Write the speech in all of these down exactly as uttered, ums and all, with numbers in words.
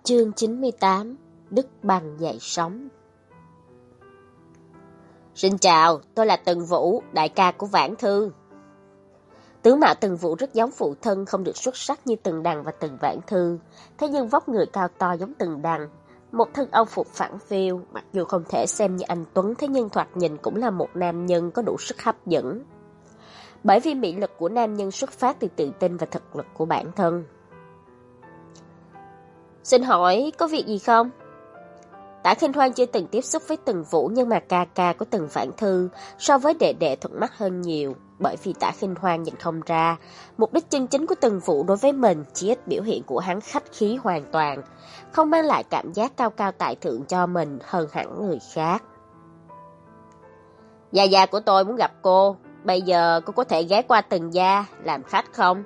Chương chín mươi tám. Đức Bằng dậy sóng. Xin chào, tôi là Tần Vũ, đại ca của Vãn Thư. Tướng mạo Tần Vũ rất giống phụ thân, không được xuất sắc như Tần Đằng và Tần Vãn Thư. Thế nhưng vóc người cao to giống Tần Đằng, một thân âu phục phẳng phiu, mặc dù không thể xem như anh tuấn, thế nhưng thoạt nhìn cũng là một nam nhân có đủ sức hấp dẫn. Bởi vì mỹ lực của nam nhân xuất phát từ tự tin và thực lực của bản thân. Xin hỏi, có việc gì không? Tả Khinh Hoan chưa từng tiếp xúc với Tần Vũ, nhưng mà ca ca của Tần Vãn Thư so với đệ đệ thuận mắt hơn nhiều, bởi vì Tả Khinh Hoan nhìn không ra mục đích chân chính của Tần Vũ đối với mình, chỉ ít biểu hiện của hắn khách khí hoàn toàn, không mang lại cảm giác cao cao tại thượng cho mình hơn hẳn người khác. Gia gia của tôi muốn gặp cô, bây giờ cô có thể ghé qua Tần gia làm khách không?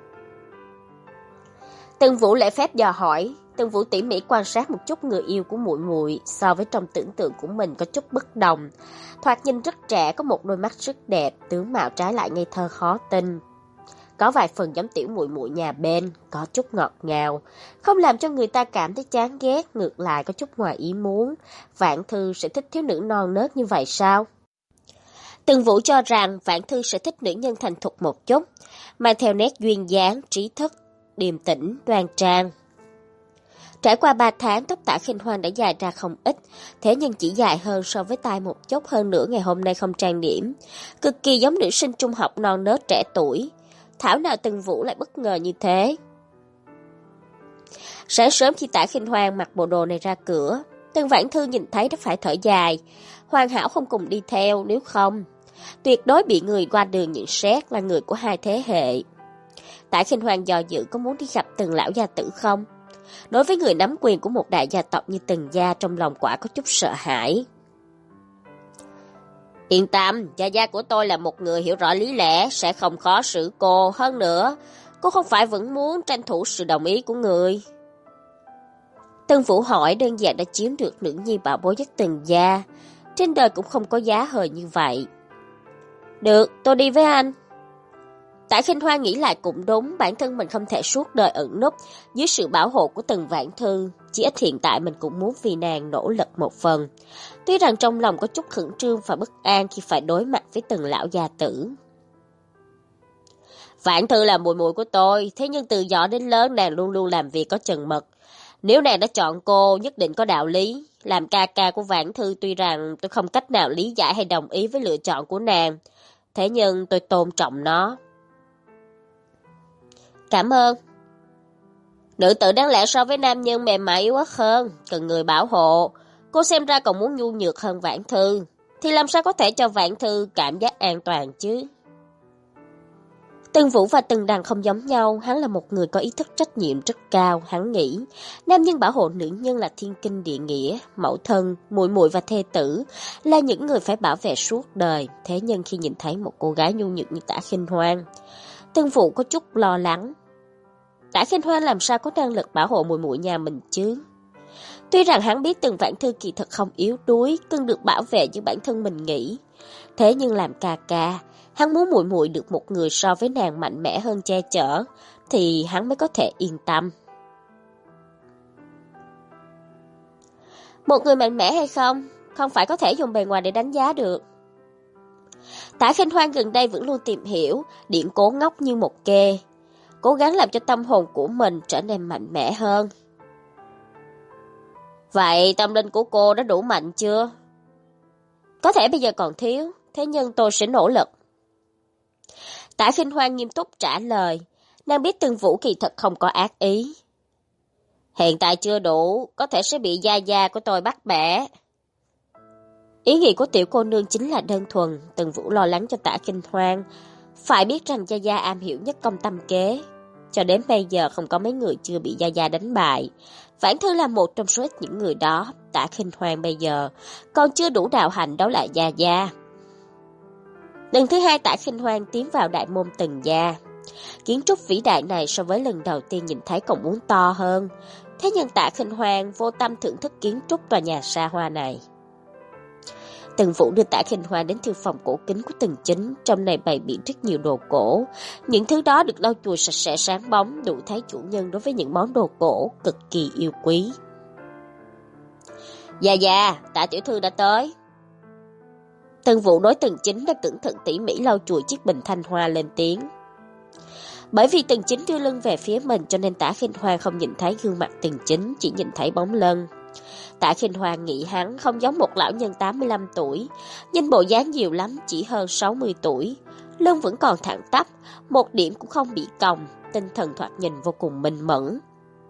Tần Vũ lễ phép dò hỏi. Tần Vũ tỉ mỉ quan sát một chút người yêu của muội muội, so với trong tưởng tượng của mình có chút bất đồng. Thoạt nhìn rất trẻ, có một đôi mắt rất đẹp, tướng mạo trái lại ngây thơ khó tin. Có vài phần giống tiểu muội muội nhà bên, có chút ngọt ngào, không làm cho người ta cảm thấy chán ghét, ngược lại có chút ngoài ý muốn. Vãn Thư sẽ thích thiếu nữ non nớt như vậy sao? Tần Vũ cho rằng Vãn Thư sẽ thích nữ nhân thành thục một chút, mang theo nét duyên dáng, trí thức, điềm tĩnh, đoan trang. Trải qua ba tháng, tóc Tả Khinh Hoan đã dài ra không ít, thế nhưng chỉ dài hơn so với tai một chút, hơn nữa ngày hôm nay không trang điểm, cực kỳ giống nữ sinh trung học non nớt trẻ tuổi. Thảo nào Tần Vũ lại bất ngờ như thế. Sáng sớm khi Tả Khinh Hoan mặc bộ đồ này ra cửa, Tần Vãn Thư nhìn thấy đã phải thở dài, hoàn hảo không cùng đi theo, nếu không tuyệt đối bị người qua đường nhận xét là người của hai thế hệ. Tả Khinh Hoan do dự có muốn đi gặp Tần lão gia tử không? Đối với người nắm quyền của một đại gia tộc như Tần gia, trong lòng quả có chút sợ hãi. Yên tâm, gia gia của tôi là một người hiểu rõ lý lẽ, sẽ không khó xử cô. Hơn nữa, cô không phải vẫn muốn tranh thủ sự đồng ý của người? Tần Vũ hỏi, đơn giản đã chiếm được nữ nhi bảo bối nhất Tần gia. Trên đời cũng không có giá hời như vậy. Được, tôi đi với anh. Tả Khinh Hoan nghĩ lại cũng đúng, bản thân mình không thể suốt đời ẩn núp dưới sự bảo hộ của Tần Vãn Thư, chỉ ít hiện tại mình cũng muốn vì nàng nỗ lực một phần. Tuy rằng trong lòng có chút khẩn trương và bất an khi phải đối mặt với Tần lão gia tử. Vãn Thư là muội muội của tôi, thế nhưng từ nhỏ đến lớn nàng luôn luôn làm việc có chừng mực. Nếu nàng đã chọn cô, nhất định có đạo lý. Làm ca ca của Vãn Thư, tuy rằng tôi không cách nào lý giải hay đồng ý với lựa chọn của nàng, thế nhưng tôi tôn trọng nó. Cảm ơn. Nữ tử đáng lẽ so với nam nhân mềm mại yếu ớt hơn, cần người bảo hộ. Cô xem ra còn muốn nhu nhược hơn Vãn Thư, thì làm sao có thể cho Vãn Thư cảm giác an toàn chứ? Tần Vũ và Tần Đằng không giống nhau, hắn là một người có ý thức trách nhiệm rất cao. Hắn nghĩ, nam nhân bảo hộ nữ nhân là thiên kinh địa nghĩa, mẫu thân, muội muội và thê tử là những người phải bảo vệ suốt đời. Thế nhưng khi nhìn thấy một cô gái nhu nhược như Tả Khinh Hoan, Tần Vũ có chút lo lắng. Tả Khinh Hoan làm sao có năng lực bảo hộ muội muội nhà mình chứ? Tuy rằng hắn biết Tần Vãn Thư kỳ thật không yếu đuối, cần được bảo vệ như bản thân mình nghĩ. Thế nhưng làm ca ca, hắn muốn muội muội được một người so với nàng mạnh mẽ hơn che chở, thì hắn mới có thể yên tâm. Một người mạnh mẽ hay không, không phải có thể dùng bề ngoài để đánh giá được. Tả Khinh Hoan gần đây vẫn luôn tìm hiểu, điển cố ngốc như một kê, cố gắng làm cho tâm hồn của mình trở nên mạnh mẽ hơn. Vậy tâm linh của cô đã đủ mạnh chưa? Có thể bây giờ còn thiếu, thế nhưng tôi sẽ nỗ lực. Tả Khinh Hoan nghiêm túc trả lời, nàng biết Tần Vũ kỳ thật không có ác ý. Hiện tại chưa đủ, có thể sẽ bị gia gia của tôi bắt bẻ. Ý nghĩ của tiểu cô nương chính là đơn thuần, Tần Vũ lo lắng cho Tả Khinh Hoan. Phải biết rằng gia gia am hiểu nhất công tâm kế. Cho đến bây giờ không có mấy người chưa bị gia gia đánh bại. Vãn Thư là một trong số ít những người đó. Tả Khinh Hoan bây giờ còn chưa đủ đạo hạnh đấu lại gia gia. Lần thứ hai Tả Khinh Hoan tiến vào đại môn Tần gia. Kiến trúc vĩ đại này so với lần đầu tiên nhìn thấy còn muốn to hơn. Thế nhưng Tả Khinh Hoan vô tâm thưởng thức kiến trúc tòa nhà xa hoa này. Tần Vũ đưa Tả Khinh Hoan đến thư phòng cổ kính của Tần Chính, trong này bày biện rất nhiều đồ cổ. Những thứ đó được lau chùi sạch sẽ sáng bóng, đủ thấy chủ nhân đối với những món đồ cổ cực kỳ yêu quý. Dạ dạ, Tạ tiểu thư đã tới. Từng vụ đối Tần Chính đã cẩn thận tỉ mỉ lau chùi chiếc bình thanh hoa lên tiếng. Bởi vì Tần Chính đưa lưng về phía mình cho nên Tạ Khinh Hoang không nhìn thấy gương mặt Tần Chính, chỉ nhìn thấy bóng lưng. Tạ Khinh Hoang nghĩ hắn không giống một lão nhân tám mươi lăm tuổi, nhìn bộ dáng nhiều lắm chỉ hơn sáu mươi tuổi, lưng vẫn còn thẳng tắp, một điểm cũng không bị còng, tinh thần thoạt nhìn vô cùng minh mẫn.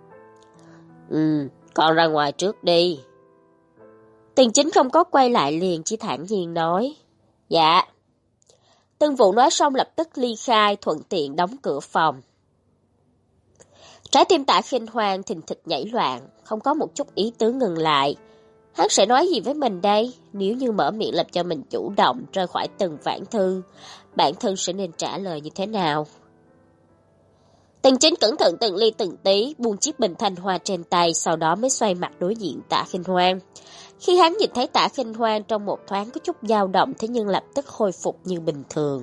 Ừ, con ra ngoài trước đi. Tần Chính không có quay lại liền, chỉ thản nhiên nói. Dạ. Tân Vũ nói xong lập tức ly khai, thuận tiện đóng cửa phòng. Trái tim Tạ Khinh Hoang thình thịch nhảy loạn, không có một chút ý tứ ngừng lại. Hắn sẽ nói gì với mình đây? Nếu như mở miệng làm cho mình chủ động rời khỏi Tần Vãn Thư, bản thân sẽ nên trả lời như thế nào? Tần Chính cẩn thận từng ly từng tí, buông chiếc bình thanh hoa trên tay, sau đó mới xoay mặt đối diện Tạ Khinh Hoang. Khi hắn nhìn thấy Tạ Khinh Hoang trong một thoáng có chút dao động, thế nhưng lập tức khôi phục như bình thường.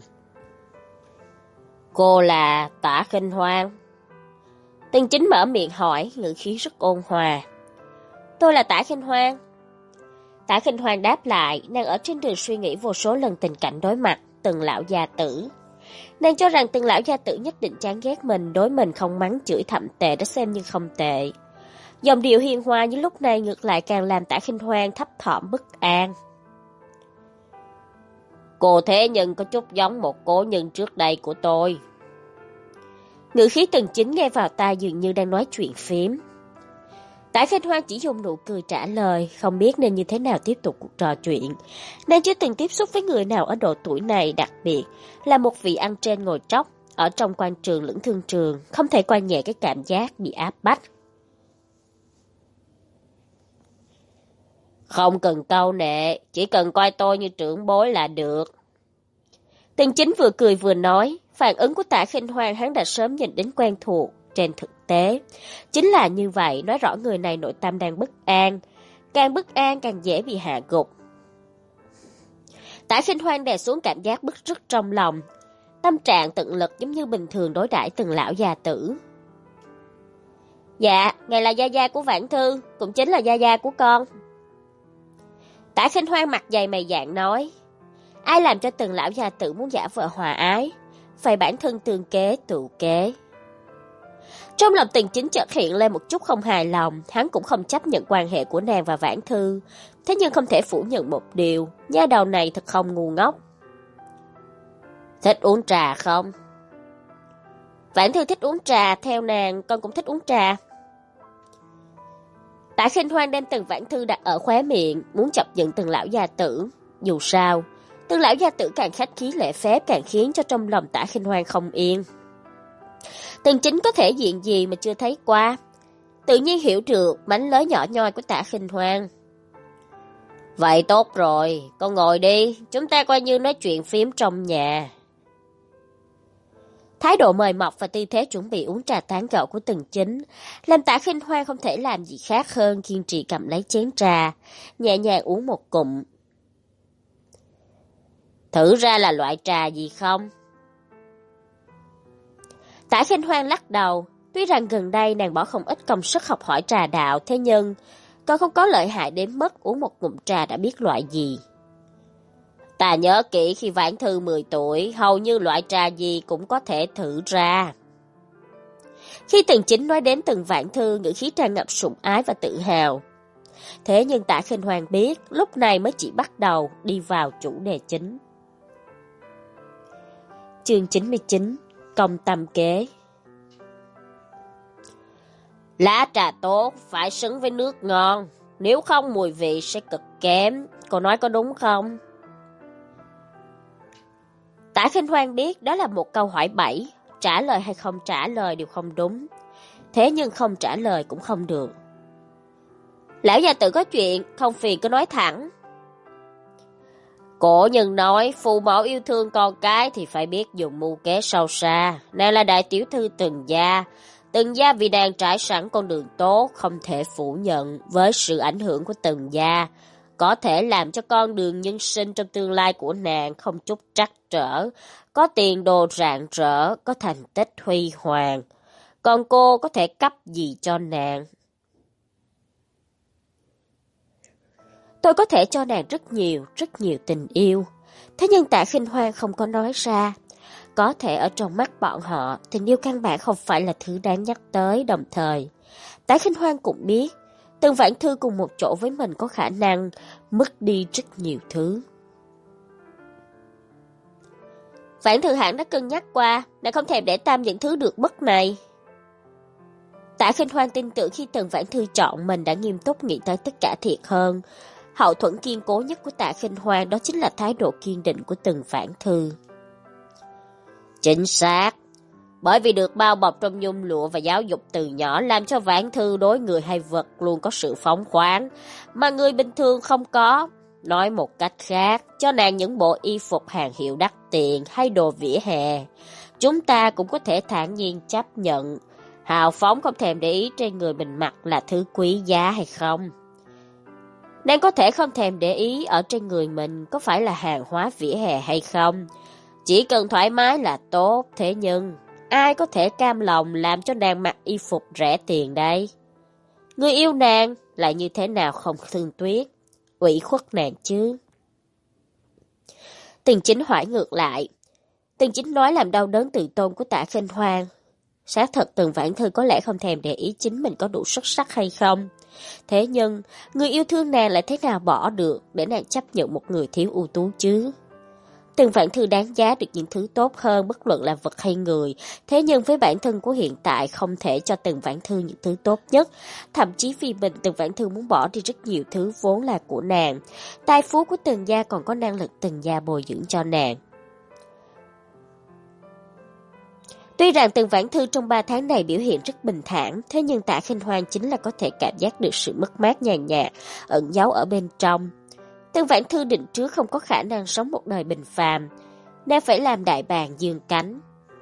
Cô là Tạ Khinh Hoang? Tần Chính mở miệng hỏi, ngữ khí rất ôn hòa. Tôi là Tạ Khinh Hoang. Tạ Khinh Hoang đáp lại, nàng ở trên đường suy nghĩ vô số lần tình cảnh đối mặt Tần lão gia tử. Nàng cho rằng Tần lão gia tử nhất định chán ghét mình, đối mình không mắng chửi thậm tệ đã xem như không tệ. Dòng điệu hiền hòa như lúc này ngược lại càng làm Tạ Khinh Hoang thấp thỏm bất an. Cô thế nhưng có chút giống một cố nhân trước đây của tôi. Ngữ khí Tần Chính nghe vào tai dường như đang nói chuyện phím. Tạ Khinh Hoang chỉ dùng nụ cười trả lời, không biết nên như thế nào tiếp tục cuộc trò chuyện. Nàng chưa từng tiếp xúc với người nào ở độ tuổi này, đặc biệt là một vị ăn trên ngồi tróc, ở trong quan trường lẫn thương trường, không thể coi nhẹ cái cảm giác bị áp bách. Không cần câu nệ, chỉ cần coi tôi như trưởng bối là được. Tần Chính vừa cười vừa nói, phản ứng của Tạ Khinh Hoang hắn đã sớm nhìn đến quen thuộc. Trên thực tế, chính là như vậy, nói rõ người này nội tâm đang bất an, càng bất an càng dễ bị hạ gục. Tạ Khinh Hoang đè xuống cảm giác bức rứt trong lòng, tâm trạng tận lực giống như bình thường đối đãi từng lão già tử. Dạ, ngài là gia gia của Vãn Thư, cũng chính là gia gia của con. Tạ Khinh Hoang mặt dày mày dạn nói, ai làm cho từng lão già tử muốn giả vờ hòa ái, phải bản thân tương kế tự kế. Trong lòng Tần Chính chợt hiện lên một chút không hài lòng, hắn cũng không chấp nhận quan hệ của nàng và Vãn Thư, thế nhưng không thể phủ nhận một điều, nha đầu này thật không ngu ngốc. Thích uống trà không? Vãn Thư thích uống trà, theo nàng con cũng thích uống trà. Tạ Khinh Hoang đem từng Vãn Thư đặt ở khóe miệng, muốn chọc giận từng lão gia tử. Dù sao, từng lão gia tử càng khách khí lễ phép càng khiến cho trong lòng Tạ Khinh Hoang không yên. Tần Chính có thể diện gì mà chưa thấy qua, tự nhiên hiểu được mánh lới nhỏ nhoi của Tạ Khinh Hoang. Vậy tốt rồi, con ngồi đi, chúng ta coi như nói chuyện phím trong nhà. Thái độ mời mọc và tư thế chuẩn bị uống trà tán gẫu của Tần Chính làm Tạ Khinh Hoang không thể làm gì khác hơn kiên trì cầm lấy chén trà, nhẹ nhàng uống một cụm. Thử ra là loại trà gì không? Tạ Khinh Hoang lắc đầu, tuy rằng gần đây nàng bỏ không ít công sức học hỏi trà đạo, thế nhưng còn không có lợi hại đến mức uống một ngụm trà đã biết loại gì. Ta nhớ kỹ khi Vãn Thư mười tuổi, hầu như loại trà gì cũng có thể thử ra. Khi Tần Chính nói đến từng Vãn Thư, ngữ khí tràn ngập sủng ái và tự hào. Thế nhưng Tạ Khinh Hoang biết, lúc này mới chỉ bắt đầu đi vào chủ đề chính. Chương chín mươi chín, Công tâm kế. Lá trà tốt phải xứng với nước ngon, nếu không mùi vị sẽ cực kém, cô nói có đúng không? Tạ Khinh Hoang biết đó là một câu hỏi bẫy, trả lời hay không trả lời đều không đúng, thế nhưng không trả lời cũng không được. Lão già tự có chuyện, không phiền cứ nói thẳng. Cổ nhân nói phụ mẫu yêu thương con cái thì phải biết dùng mưu kế sâu xa. Nàng là đại tiểu thư Tần gia. Tần gia vì đang trải sẵn con đường tốt, không thể phủ nhận với sự ảnh hưởng của Tần gia, có thể làm cho con đường nhân sinh trong tương lai của nàng không chút trắc trở, có tiền đồ rạng rỡ, có thành tích huy hoàng. Còn cô có thể cấp gì cho nàng? Tôi có thể cho nàng rất nhiều, rất nhiều tình yêu. Thế nhưng Tạ Khinh Hoan không có nói ra. Có thể ở trong mắt bọn họ, tình yêu căn bản không phải là thứ đáng nhắc tới. Đồng thời, Tạ Khinh Hoan cũng biết, Tần Vãn Thư cùng một chỗ với mình có khả năng mất đi rất nhiều thứ. Vãn Thư hẳn đã cân nhắc qua, nàng không thèm để tâm những thứ được mất này. Tạ Khinh Hoan tin tưởng khi Tần Vãn Thư chọn mình đã nghiêm túc nghĩ tới tất cả thiệt hơn. Hậu thuẫn kiên cố nhất của Tạ Khinh Hoan đó chính là thái độ kiên định của Tần Vãn Thư. Chính xác, bởi vì được bao bọc trong nhung lụa và giáo dục từ nhỏ làm cho Vãn Thư đối người hay vật luôn có sự phóng khoáng, mà người bình thường không có. Nói một cách khác, cho nàng những bộ y phục hàng hiệu đắt tiền hay đồ vỉa hè, chúng ta cũng có thể thản nhiên chấp nhận. Hào phóng không thèm để ý trên người mình mặc là thứ quý giá hay không. Nàng có thể không thèm để ý ở trên người mình có phải là hàng hóa vỉa hè hay không. Chỉ cần thoải mái là tốt, thế nhưng ai có thể cam lòng làm cho nàng mặc y phục rẻ tiền đây? Người yêu nàng lại như thế nào không thương tiếc, ủy khuất nàng chứ? Tần Chính hỏi ngược lại. Tần Chính nói làm đau đớn tự tôn của Tạ Khinh Hoan. Xác thật Tần Vãn Thư có lẽ không thèm để ý chính mình có đủ xuất sắc hay không. Thế nhưng, người yêu thương nàng lại thế nào bỏ được để nàng chấp nhận một người thiếu ưu tú chứ? Tần Vãn Thư đáng giá được những thứ tốt hơn bất luận là vật hay người. Thế nhưng với bản thân của hiện tại không thể cho Tần Vãn Thư những thứ tốt nhất. Thậm chí vì mình Tần Vãn Thư muốn bỏ đi rất nhiều thứ vốn là của nàng. Tài phú của Tần gia còn có năng lực Tần gia bồi dưỡng cho nàng. Tuy rằng Tần Vãn Thư trong ba tháng này biểu hiện rất bình thản, thế nhưng Tạ Khinh Hoan chính là có thể cảm giác được sự mất mát nhàn nhạt ẩn giấu ở bên trong. Tần Vãn Thư định trước không có khả năng sống một đời bình phàm, nàng phải làm đại bàng dương cánh.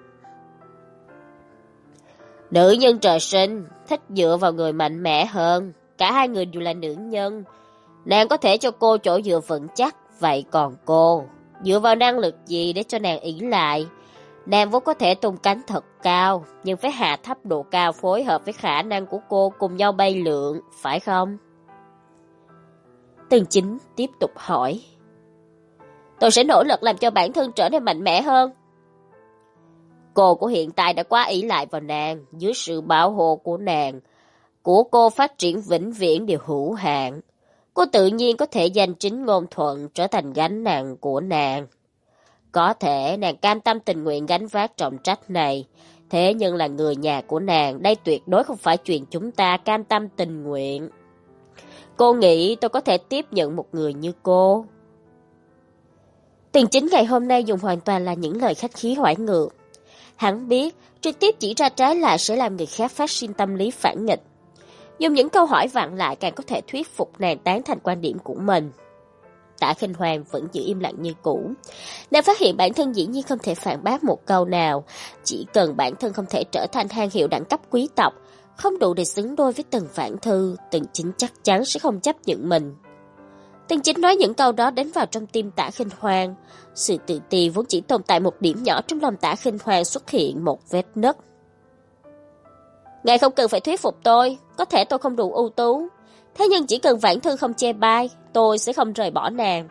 Nữ nhân trời sinh, thích dựa vào người mạnh mẽ hơn, cả hai người đều là nữ nhân. Nàng có thể cho cô chỗ dựa vững chắc, vậy còn cô, dựa vào năng lực gì để cho nàng ỷ lại? Nàng vốn có thể tung cánh thật cao, nhưng phải hạ thấp độ cao phối hợp với khả năng của cô cùng nhau bay lượn, phải không? Tần Chính tiếp tục hỏi. Tôi sẽ nỗ lực làm cho bản thân trở nên mạnh mẽ hơn. Cô của hiện tại đã quá ỷ lại vào nàng, dưới sự bảo hộ của nàng, của cô phát triển vĩnh viễn đều hữu hạn. Cô tự nhiên có thể danh chính ngôn thuận trở thành gánh nặng của nàng. Có thể nàng cam tâm tình nguyện gánh vác trọng trách này, thế nhưng là người nhà của nàng, đây tuyệt đối không phải chuyện chúng ta cam tâm tình nguyện. Cô nghĩ tôi có thể tiếp nhận một người như cô? Tần Chính ngày hôm nay dùng hoàn toàn là những lời khách khí hoãi ngược. Hắn biết, trực tiếp chỉ ra trái lại sẽ làm người khác phát sinh tâm lý phản nghịch. Dùng những câu hỏi vặn lại càng có thể thuyết phục nàng tán thành quan điểm của mình. Tạ Khinh Hoan vẫn giữ im lặng như cũ. Nàng phát hiện bản thân dĩ nhiên không thể phản bác một câu nào. Chỉ cần bản thân không thể trở thành hàng hiệu đẳng cấp quý tộc, không đủ để xứng đôi với Tần Vãn Thư, Tần Chính chắc chắn sẽ không chấp nhận mình. Tần Chính nói những câu đó đến vào trong tim Tạ Khinh Hoan. Sự tự ti vốn chỉ tồn tại một điểm nhỏ trong lòng Tạ Khinh Hoan xuất hiện một vết nứt. Ngài không cần phải thuyết phục tôi, có thể tôi không đủ ưu tú. Thế nhưng chỉ cần Vãn Thư không chê bai, tôi sẽ không rời bỏ nàng.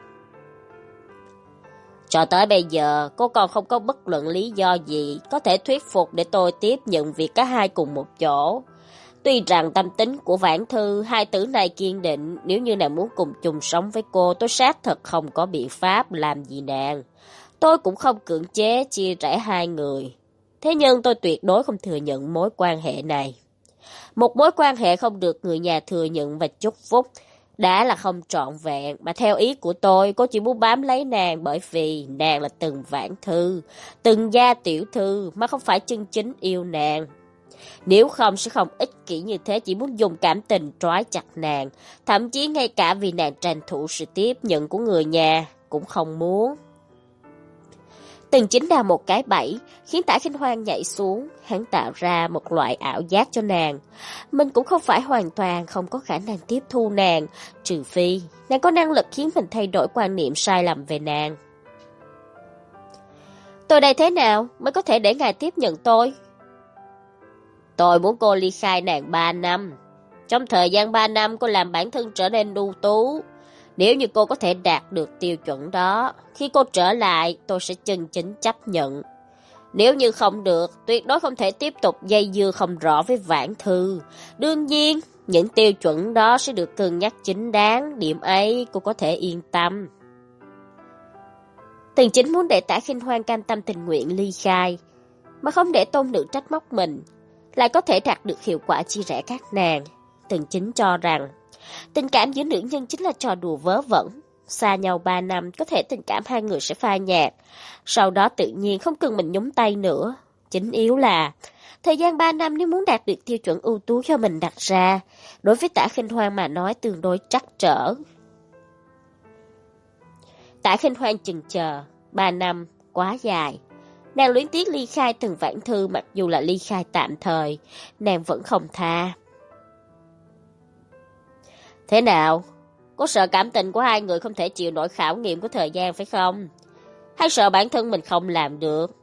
Cho tới bây giờ, cô còn không có bất luận lý do gì có thể thuyết phục để tôi tiếp nhận việc cả hai cùng một chỗ. Tuy rằng tâm tính của Vãn Thư, hai tử này kiên định, nếu như nàng muốn cùng chung sống với cô, tôi xác thật không có biện pháp làm gì nàng. Tôi cũng không cưỡng chế chia rẽ hai người. Thế nhưng tôi tuyệt đối không thừa nhận mối quan hệ này. Một mối quan hệ không được người nhà thừa nhận và chúc phúc, đã là không trọn vẹn, mà theo ý của tôi, cô chỉ muốn bám lấy nàng bởi vì nàng là Tần Vãn Thư, Tần gia tiểu thư mà không phải chân chính yêu nàng. Nếu không sẽ không ích kỷ như thế, chỉ muốn dùng cảm tình trói chặt nàng, thậm chí ngay cả vì nàng tranh thủ sự tiếp nhận của người nhà cũng không muốn. Tần Chính đào một cái bẫy, khiến Tạ Khinh Hoan nhảy xuống, hắn tạo ra một loại ảo giác cho nàng. Mình cũng không phải hoàn toàn không có khả năng tiếp thu nàng, trừ phi nàng có năng lực khiến mình thay đổi quan niệm sai lầm về nàng. Tôi đây thế nào mới có thể để ngài tiếp nhận tôi? Tôi muốn cô ly khai nàng ba năm. Trong thời gian ba năm cô làm bản thân trở nên ưu tú. Nếu như cô có thể đạt được tiêu chuẩn đó, khi cô trở lại tôi sẽ chân chính chấp nhận. Nếu như không được, tuyệt đối không thể tiếp tục dây dưa không rõ với Vãn Thư. Đương nhiên, những tiêu chuẩn đó sẽ được cân nhắc chính đáng, điểm ấy cô có thể yên tâm. Tần Chính muốn để Tả Khinh Hoan cam tâm tình nguyện ly khai, mà không để tôn nữ trách móc mình, lại có thể đạt được hiệu quả chia rẽ các nàng. Tần Chính cho rằng, tình cảm giữa nữ nhân chính là trò đùa vớ vẩn. Xa nhau ba năm, có thể tình cảm hai người sẽ phai nhạt. Sau đó tự nhiên không cần mình nhúng tay nữa. Chính yếu là, thời gian ba năm nếu muốn đạt được tiêu chuẩn ưu tú cho mình đặt ra, đối với Tả Khinh Hoan mà nói tương đối trắc trở. Tả Khinh Hoan chừng chờ, ba năm, quá dài. Nàng luyến tiếc ly khai Tần Vãn Thư, mặc dù là ly khai tạm thời, nàng vẫn không tha. Thế nào? Có sợ cảm tình của hai người không thể chịu nổi khảo nghiệm của thời gian phải không? Hay sợ bản thân mình không làm được?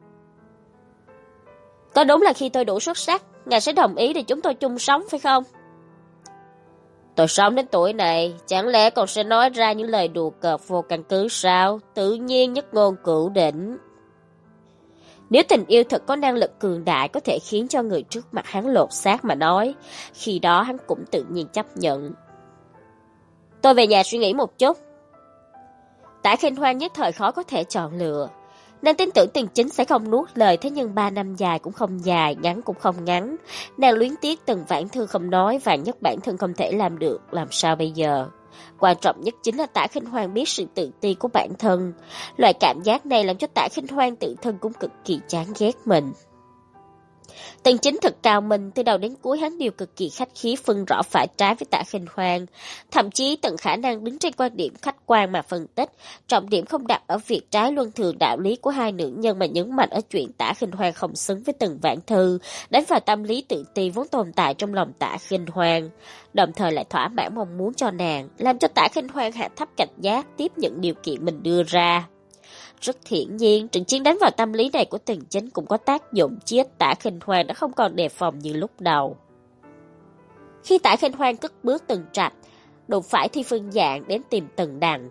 Có đúng là khi tôi đủ xuất sắc, ngài sẽ đồng ý để chúng tôi chung sống phải không? Tôi sống đến tuổi này, chẳng lẽ còn sẽ nói ra những lời đùa cợt vô căn cứ sao? Tự nhiên nhất ngôn cửu đỉnh. Nếu tình yêu thật có năng lực cường đại có thể khiến cho người trước mặt hắn lột xác mà nói, khi đó hắn cũng tự nhiên chấp nhận. Tôi về nhà suy nghĩ một chút. Tả Khinh Hoan nhất thời khó có thể chọn lựa. Nàng tin tưởng Tần Chính sẽ không nuốt lời, thế nhưng ba năm dài cũng không dài, ngắn cũng không ngắn. Nàng luyến tiếc Tần Vãn Thư không nói, vạn nhất bản thân không thể làm được, làm sao bây giờ? Quan trọng nhất chính là Tả Khinh Hoan biết sự tự ti của bản thân. Loại cảm giác này làm cho Tả Khinh Hoan tự thân cũng cực kỳ chán ghét mình. Tần Chính thật cao minh, từ đầu đến cuối hắn đều cực kỳ khách khí phân rõ phải trái với Tả Khinh Hoan, thậm chí tận khả năng đứng trên quan điểm khách quan mà phân tích, trọng điểm không đặt ở việc trái luân thường đạo lý của hai nữ nhân mà nhấn mạnh ở chuyện Tả Khinh Hoan không xứng với Tần Vãn Thư, đánh vào tâm lý tự ti vốn tồn tại trong lòng Tả Khinh Hoan, đồng thời lại thỏa mãn mong muốn cho nàng, làm cho Tả Khinh Hoan hạ thấp cảnh giác tiếp nhận điều kiện mình đưa ra. Rất hiển nhiên, trận chiến đánh vào tâm lý này của Tần Chính cũng có tác dụng, chết Tả Khinh Hoan đã không còn đề phòng như lúc đầu. Khi Tả Khinh Hoan cất bước Tần Trạch, đụng phải Thi Phương Dạng đến tìm Tần Đằng.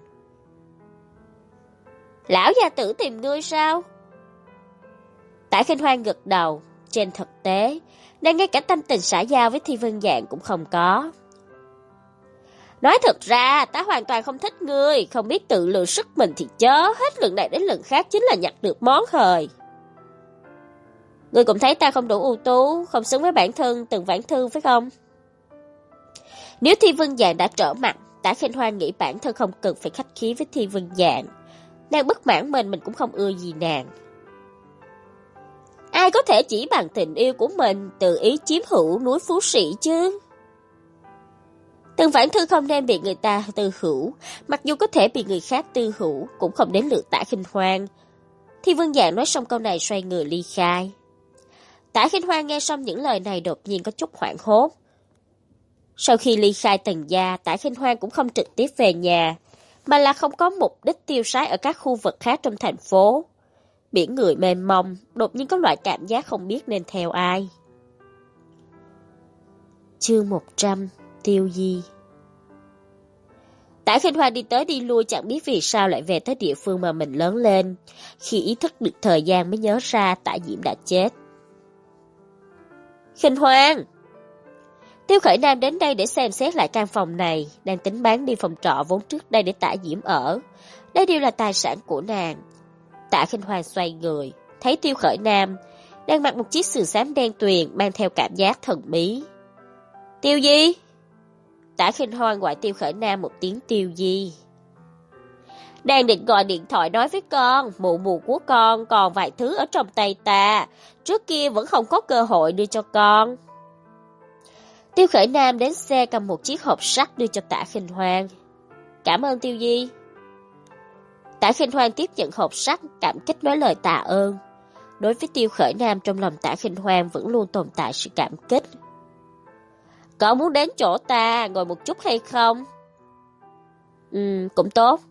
Lão gia tử tìm ngươi sao? Tả Khinh Hoan gật đầu, trên thực tế, nàng ngay cả tâm tình xã giao với Thi Phương Dạng cũng không có. Nói thật ra, ta hoàn toàn không thích ngươi, không biết tự lượng sức mình thì chớ, hết lần này đến lần khác chính là nhặt được món hời. Ngươi cũng thấy ta không đủ ưu tú, không xứng với bản thân Tần Vãn Thư phải không? Nếu Thi Vân Dạng đã trở mặt, Tả Khinh Hoan nghĩ bản thân không cần phải khách khí với Thi Vân Dạng. Nàng bất mãn mình, mình cũng không ưa gì nàng. Ai có thể chỉ bằng tình yêu của mình tự ý chiếm hữu núi Phú Sĩ chứ? Tần Vãn Thư không nên bị người ta tư hữu, mặc dù có thể bị người khác tư hữu, cũng không đến lượt Tả Khinh Hoan. Thi Vân Dạng nói xong câu này xoay người ly khai. Tả Khinh Hoan nghe xong những lời này đột nhiên có chút hoảng hốt. Sau khi ly khai Tần gia, Tả Khinh Hoan cũng không trực tiếp về nhà, mà là không có mục đích tiêu sái ở các khu vực khác trong thành phố. Biển người mênh mông, đột nhiên có loại cảm giác không biết nên theo ai. Chương một trăm, Tiêu Di. Tả Khinh Hoan đi tới đi lui chẳng biết vì sao lại về tới địa phương mà mình lớn lên. Khi ý thức được thời gian mới nhớ ra Tả Diễm đã chết. Khinh Hoan! Tiêu Khởi Nam đến đây để xem xét lại căn phòng này, đang tính bán đi phòng trọ vốn trước đây để Tả Diễm ở. Đây đều là tài sản của nàng. Tả Khinh Hoan xoay người, thấy Tiêu Khởi Nam đang mặc một chiếc sườn xám đen tuyền mang theo cảm giác thần bí. Tiêu Di! Tả Khinh Hoan gọi Tiêu Khởi Nam một tiếng Tiêu Di. Đang định gọi điện thoại nói với con, mụ mụ của con còn vài thứ ở trong tay ta, trước kia vẫn không có cơ hội đưa cho con. Tiêu Khởi Nam đến xe cầm một chiếc hộp sắt đưa cho Tả Khinh Hoan. Cảm ơn Tiêu Di. Tả Khinh Hoan tiếp nhận hộp sắt, cảm kích nói lời tạ ơn. Đối với Tiêu Khởi Nam, trong lòng Tả Khinh Hoan vẫn luôn tồn tại sự cảm kích. Cậu muốn đến chỗ ta ngồi một chút hay không? Ừ, cũng tốt.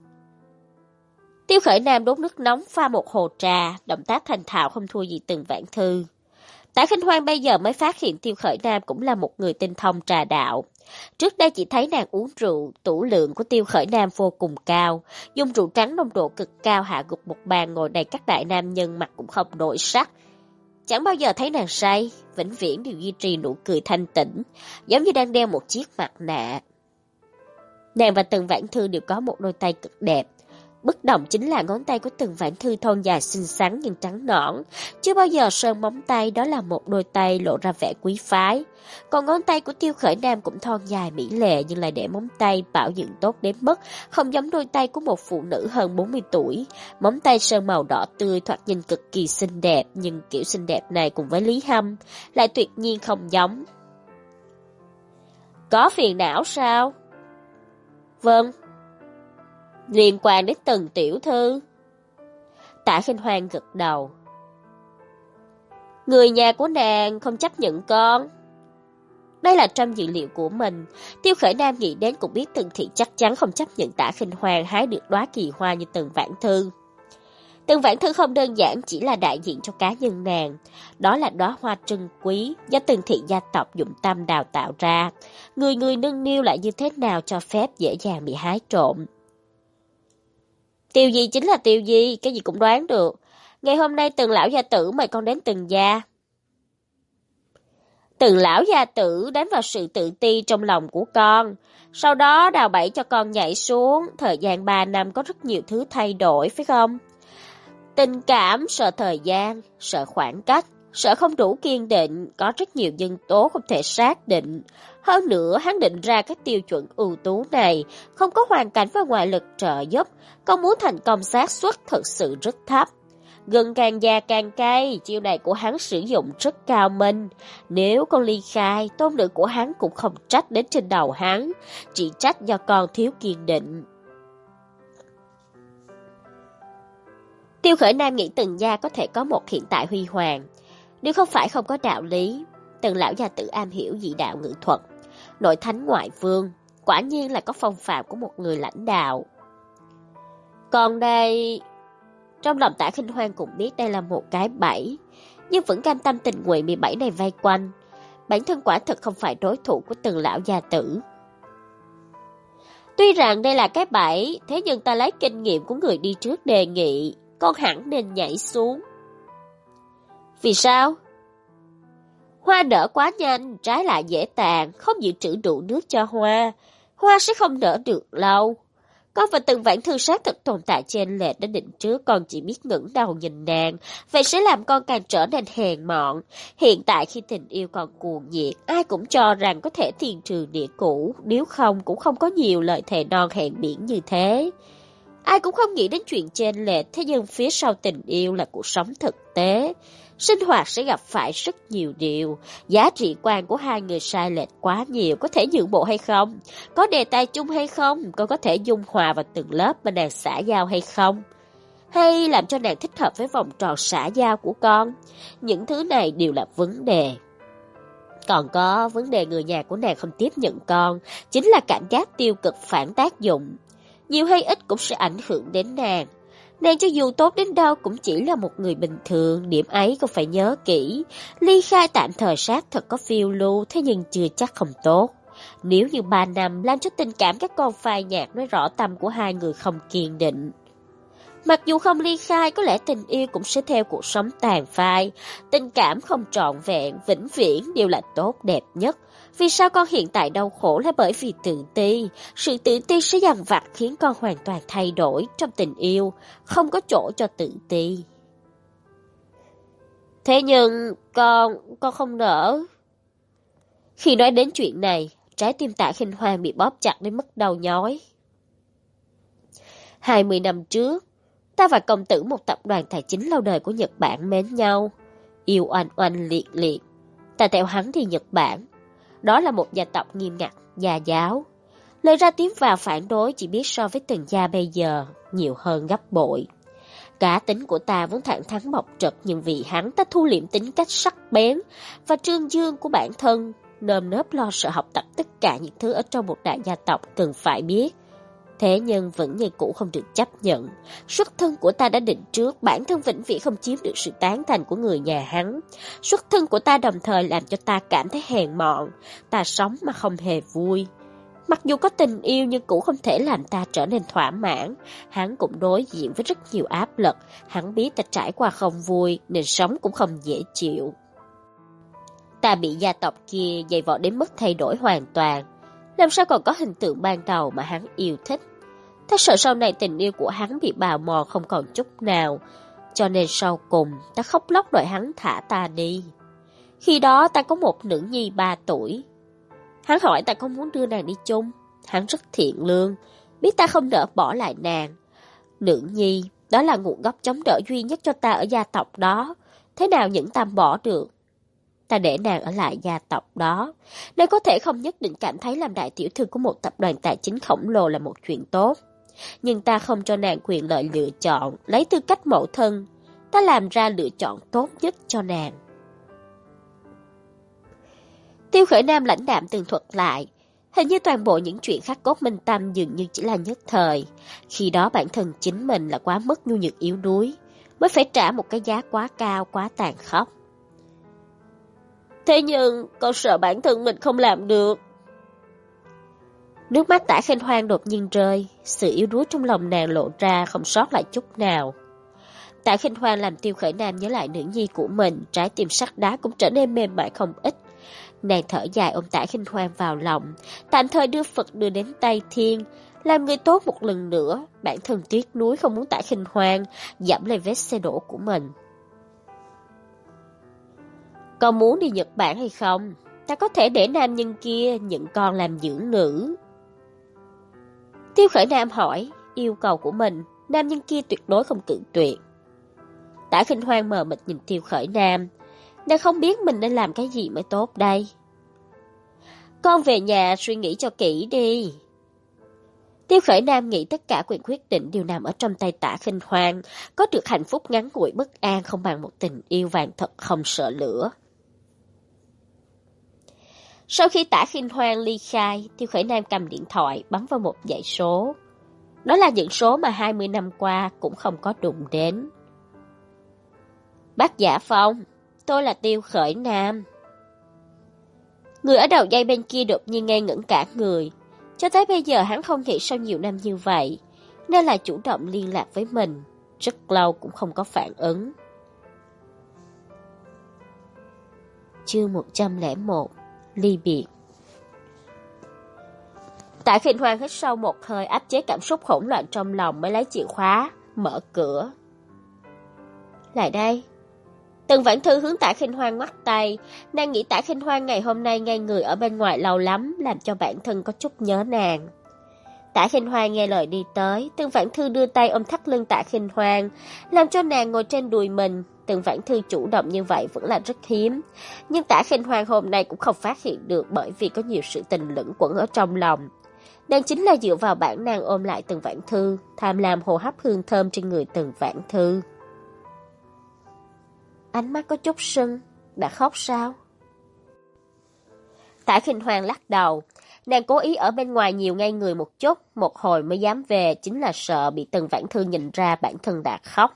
Tiêu Khởi Nam đốt nước nóng pha một hồ trà, động tác thành thạo không thua gì Tần Vãn Thư. Tạ Khinh Hoan bây giờ mới phát hiện Tiêu Khởi Nam cũng là một người tinh thông trà đạo. Trước đây chỉ thấy nàng uống rượu, tủ lượng của Tiêu Khởi Nam vô cùng cao, dùng rượu trắng nồng độ cực cao hạ gục một bàn ngồi đầy các đại nam nhân mặt cũng không đổi sắc. Chẳng bao giờ thấy nàng say, vĩnh viễn đều duy trì nụ cười thanh tĩnh, giống như đang đeo một chiếc mặt nạ. Nàng và Tần Vãn Thư đều có một đôi tay cực đẹp. Bất đồng chính là ngón tay của Tần Vãn Thư thon dài xinh xắn nhưng trắng nõn, chưa bao giờ sơn móng tay, đó là một đôi tay lộ ra vẻ quý phái. Còn ngón tay của Tiêu Khởi Nam cũng thon dài mỹ lệ nhưng lại để móng tay bảo dưỡng tốt đến mức không giống đôi tay của một phụ nữ hơn bốn mươi tuổi. Móng tay sơn màu đỏ tươi thoạt nhìn cực kỳ xinh đẹp, nhưng kiểu xinh đẹp này cùng với Lý Hâm lại tuyệt nhiên không giống. Có phiền não sao? Vâng. Liên quan đến Tần tiểu thư. Tạ Khinh Hoan gật đầu. Người nhà của nàng không chấp nhận con. Đây là trong dự liệu của mình. Tiêu Khởi Nam nghĩ đến cũng biết Tần thị chắc chắn không chấp nhận Tạ Khinh Hoan hái được đóa kỳ hoa như Tần Vãn Thư. Tần Vãn Thư không đơn giản chỉ là đại diện cho cá nhân nàng, đó là đóa hoa trân quý do Tần thị gia tộc dụng tâm đào tạo ra. Người người nâng niu lại như thế nào cho phép dễ dàng bị hái trộm. Tiêu Di chính là Tiêu Di, cái gì cũng đoán được. Ngày hôm nay Tần lão gia tử mời con đến Tần gia. Tần lão gia tử đánh vào sự tự ti trong lòng của con, sau đó đào bẫy cho con nhảy xuống. Thời gian ba năm có rất nhiều thứ thay đổi, phải không? Tình cảm, sợ thời gian, sợ khoảng cách, sợ không đủ kiên định, có rất nhiều nhân tố không thể xác định. Hơn nữa, hắn định ra các tiêu chuẩn ưu tú này, không có hoàn cảnh và ngoại lực trợ giúp, con muốn thành công xác suất thật sự rất thấp. Gừng càng già càng cay, chiêu này của hắn sử dụng rất cao minh. Nếu con ly khai, tôn nữ của hắn cũng không trách đến trên đầu hắn, chỉ trách do con thiếu kiên định. Tiêu Khởi Nam nghĩ Tần gia có thể có một hiện tại huy hoàng, nếu không phải không có đạo lý. Tần lão gia tử am hiểu dị đạo ngữ thuật, nội thánh ngoại vương, quả nhiên là có phong phạm của một người lãnh đạo. Còn đây, trong lòng Tạ Khinh Hoan cũng biết đây là một cái bẫy, nhưng vẫn cam tâm tình nguyện bị bẫy này vây quanh. Bản thân quả thực không phải đối thủ của Tần lão gia tử. Tuy rằng đây là cái bẫy, thế nhưng ta lấy kinh nghiệm của người đi trước đề nghị, con hẳn nên nhảy xuống. Vì sao? Hoa nở quá nhanh, trái lại dễ tàn, không dự trữ đủ nước cho hoa. Hoa sẽ không nở được lâu. Con và Tần Vãn Thư xác thực tồn tại trên lệch đến định trước, con chỉ biết ngẩng đầu nhìn nàng, vậy sẽ làm con càng trở nên hèn mọn. Hiện tại khi tình yêu còn cuồng nhiệt, ai cũng cho rằng có thể thiên trừ địa cũ, nếu không cũng không có nhiều lời thề non hẹn biển như thế. Ai cũng không nghĩ đến chuyện trên lệch, thế nhưng phía sau tình yêu là cuộc sống thực tế. Sinh hoạt sẽ gặp phải rất nhiều điều, giá trị quan của hai người sai lệch quá nhiều, có thể nhượng bộ hay không? Có đề tài chung hay không? Con có thể dung hòa vào từng lớp mà nàng xã giao hay không? Hay làm cho nàng thích hợp với vòng tròn xã giao của con? Những thứ này đều là vấn đề. Còn có vấn đề người nhà của nàng không tiếp nhận con, chính là cảm giác tiêu cực phản tác dụng. Nhiều hay ít cũng sẽ ảnh hưởng đến nàng. Nàng cho dù tốt đến đâu cũng chỉ là một người bình thường, điểm ấy con phải nhớ kỹ. Ly khai tạm thời xác thật có phiêu lưu, thế nhưng chưa chắc không tốt. Nếu như ba năm làm cho tình cảm các con phai nhạt, nói rõ tâm của hai người không kiên định. Mặc dù không ly khai, có lẽ tình yêu cũng sẽ theo cuộc sống tàn phai. Tình cảm không trọn vẹn, vĩnh viễn đều là tốt đẹp nhất. Vì sao con hiện tại đau khổ là bởi vì tự ti. Sự tự ti sẽ dằn vặt khiến con hoàn toàn thay đổi. Trong tình yêu, không có chỗ cho tự ti. Thế nhưng, con, con không nỡ. Khi nói đến chuyện này, trái tim Tạ Khinh Hoan bị bóp chặt đến mức đau nhói. Hai mươi năm trước, ta và công tử một tập đoàn tài chính lâu đời của Nhật Bản mến nhau. Yêu oanh oanh liệt liệt. Ta theo hắn đi Nhật Bản. Đó là một gia tộc nghiêm ngặt, gia giáo. Lời ra tiếng vào phản đối chỉ biết so với Tần gia bây giờ, nhiều hơn gấp bội. Cá tính của ta vốn thẳng thắn bộc trực, nhưng vì hắn ta thu liệm tính cách sắc bén và trương dương của bản thân, nơm nớp lo sợ học tập tất cả những thứ ở trong một đại gia tộc cần phải biết. Thế nhưng vẫn như cũ không được chấp nhận. Xuất thân của ta đã định trước, bản thân vĩnh viễn không chiếm được sự tán thành của người nhà hắn. Xuất thân của ta đồng thời làm cho ta cảm thấy hèn mọn, ta sống mà không hề vui. Mặc dù có tình yêu nhưng cũng không thể làm ta trở nên thỏa mãn. Hắn cũng đối diện với rất nhiều áp lực. Hắn biết ta trải qua không vui nên sống cũng không dễ chịu. Ta bị gia tộc kia dày vò đến mức thay đổi hoàn toàn. Làm sao còn có hình tượng ban đầu mà hắn yêu thích. Ta sợ sau này tình yêu của hắn bị bào mòn không còn chút nào. Cho nên sau cùng ta khóc lóc đòi hắn thả ta đi. Khi đó ta có một nữ nhi ba tuổi. Hắn hỏi ta có muốn đưa nàng đi chung. Hắn rất thiện lương, biết ta không nỡ bỏ lại nàng. Nữ nhi, đó là nguồn gốc chống đỡ duy nhất cho ta ở gia tộc đó. Thế nào Nhẫn Tam bỏ được? Ta để nàng ở lại gia tộc đó. Nàng có thể không nhất định cảm thấy làm đại tiểu thư của một tập đoàn tài chính khổng lồ là một chuyện tốt. Nhưng ta không cho nàng quyền lợi lựa chọn, lấy tư cách mẫu thân. Ta làm ra lựa chọn tốt nhất cho nàng. Tiêu Khởi Nam lãnh đạm tường thuật lại. Hình như toàn bộ những chuyện khắc cốt minh tâm dường như chỉ là nhất thời. Khi đó bản thân chính mình là quá mức nhu nhược yếu đuối, mới phải trả một cái giá quá cao, quá tàn khốc. Thế nhưng con sợ bản thân mình không làm được. Nước mắt Tả Khinh Hoang đột nhiên rơi, sự yếu đuối trong lòng nàng lộ ra không sót lại chút nào. Tả Khinh Hoang làm Tiêu Khởi Nam nhớ lại nữ nhi của mình, trái tim sắt đá cũng trở nên mềm mại không ít. Nàng thở dài ôm Tả Khinh Hoang vào lòng, tạm thời đưa Phật đưa đến Tây Thiên, làm người tốt một lần nữa. Bản thân tiếc nuối không muốn Tả Khinh Hoang dẫm lên vết xe đổ của mình. Con muốn đi Nhật Bản hay không? Ta có thể để nam nhân kia nhận con làm dưỡng nữ. Tiêu Khởi Nam hỏi, yêu cầu của mình, nam nhân kia tuyệt đối không cự tuyệt. Tả Khinh Hoang mờ mịt nhìn Tiêu Khởi Nam, nàng không biết mình nên làm cái gì mới tốt đây. Con về nhà suy nghĩ cho kỹ đi. Tiêu Khởi Nam nghĩ tất cả quyền quyết định đều nằm ở trong tay Tả Khinh Hoang, có được hạnh phúc ngắn ngủi bất an không bằng một tình yêu vàng thật không sợ lửa. Sau khi Tả Khinh Hoang ly khai, Tiêu Khởi Nam cầm điện thoại bấm vào một dãy số. Đó là những số mà hai mươi năm qua cũng không có đụng đến. Bác Giả Phong, tôi là Tiêu Khởi Nam. Người ở đầu dây bên kia đột nhiên ngây ngẩn cả người. Cho tới bây giờ hắn không nghĩ sau nhiều năm như vậy, nên là chủ động liên lạc với mình. Rất lâu cũng không có phản ứng. Chương một trăm lẻ một, ly biệt. Tạ Khinh Hoang hít sâu một hơi, áp chế cảm xúc hỗn loạn trong lòng mới lấy chìa khóa, mở cửa. Lại đây. Tần Vãn Thư hướng Tạ Khinh Hoang ngoắc tay, nàng nghĩ Tạ Khinh Hoang ngày hôm nay ngay người ở bên ngoài lâu lắm, làm cho bản thân có chút nhớ nàng. Tạ Khinh Hoang nghe lời đi tới, Tần Vãn Thư đưa tay ôm thắt lưng Tạ Khinh Hoang, làm cho nàng ngồi trên đùi mình. Tần Vãn Thư chủ động như vậy vẫn là rất hiếm, nhưng Tạ Khinh Hoang hôm nay cũng không phát hiện được bởi vì có nhiều sự tình lẫn quẩn ở trong lòng. Nàng chính là dựa vào bản năng ôm lại Tần Vãn Thư, tham lam hô hấp hương thơm trên người Tần Vãn Thư. Ánh mắt có chút sưng, đã khóc sao? Tạ Khinh Hoang lắc đầu, nàng cố ý ở bên ngoài nhiều ngay người một chút, một hồi mới dám về, chính là sợ bị Tần Vãn Thư nhìn ra bản thân đã khóc.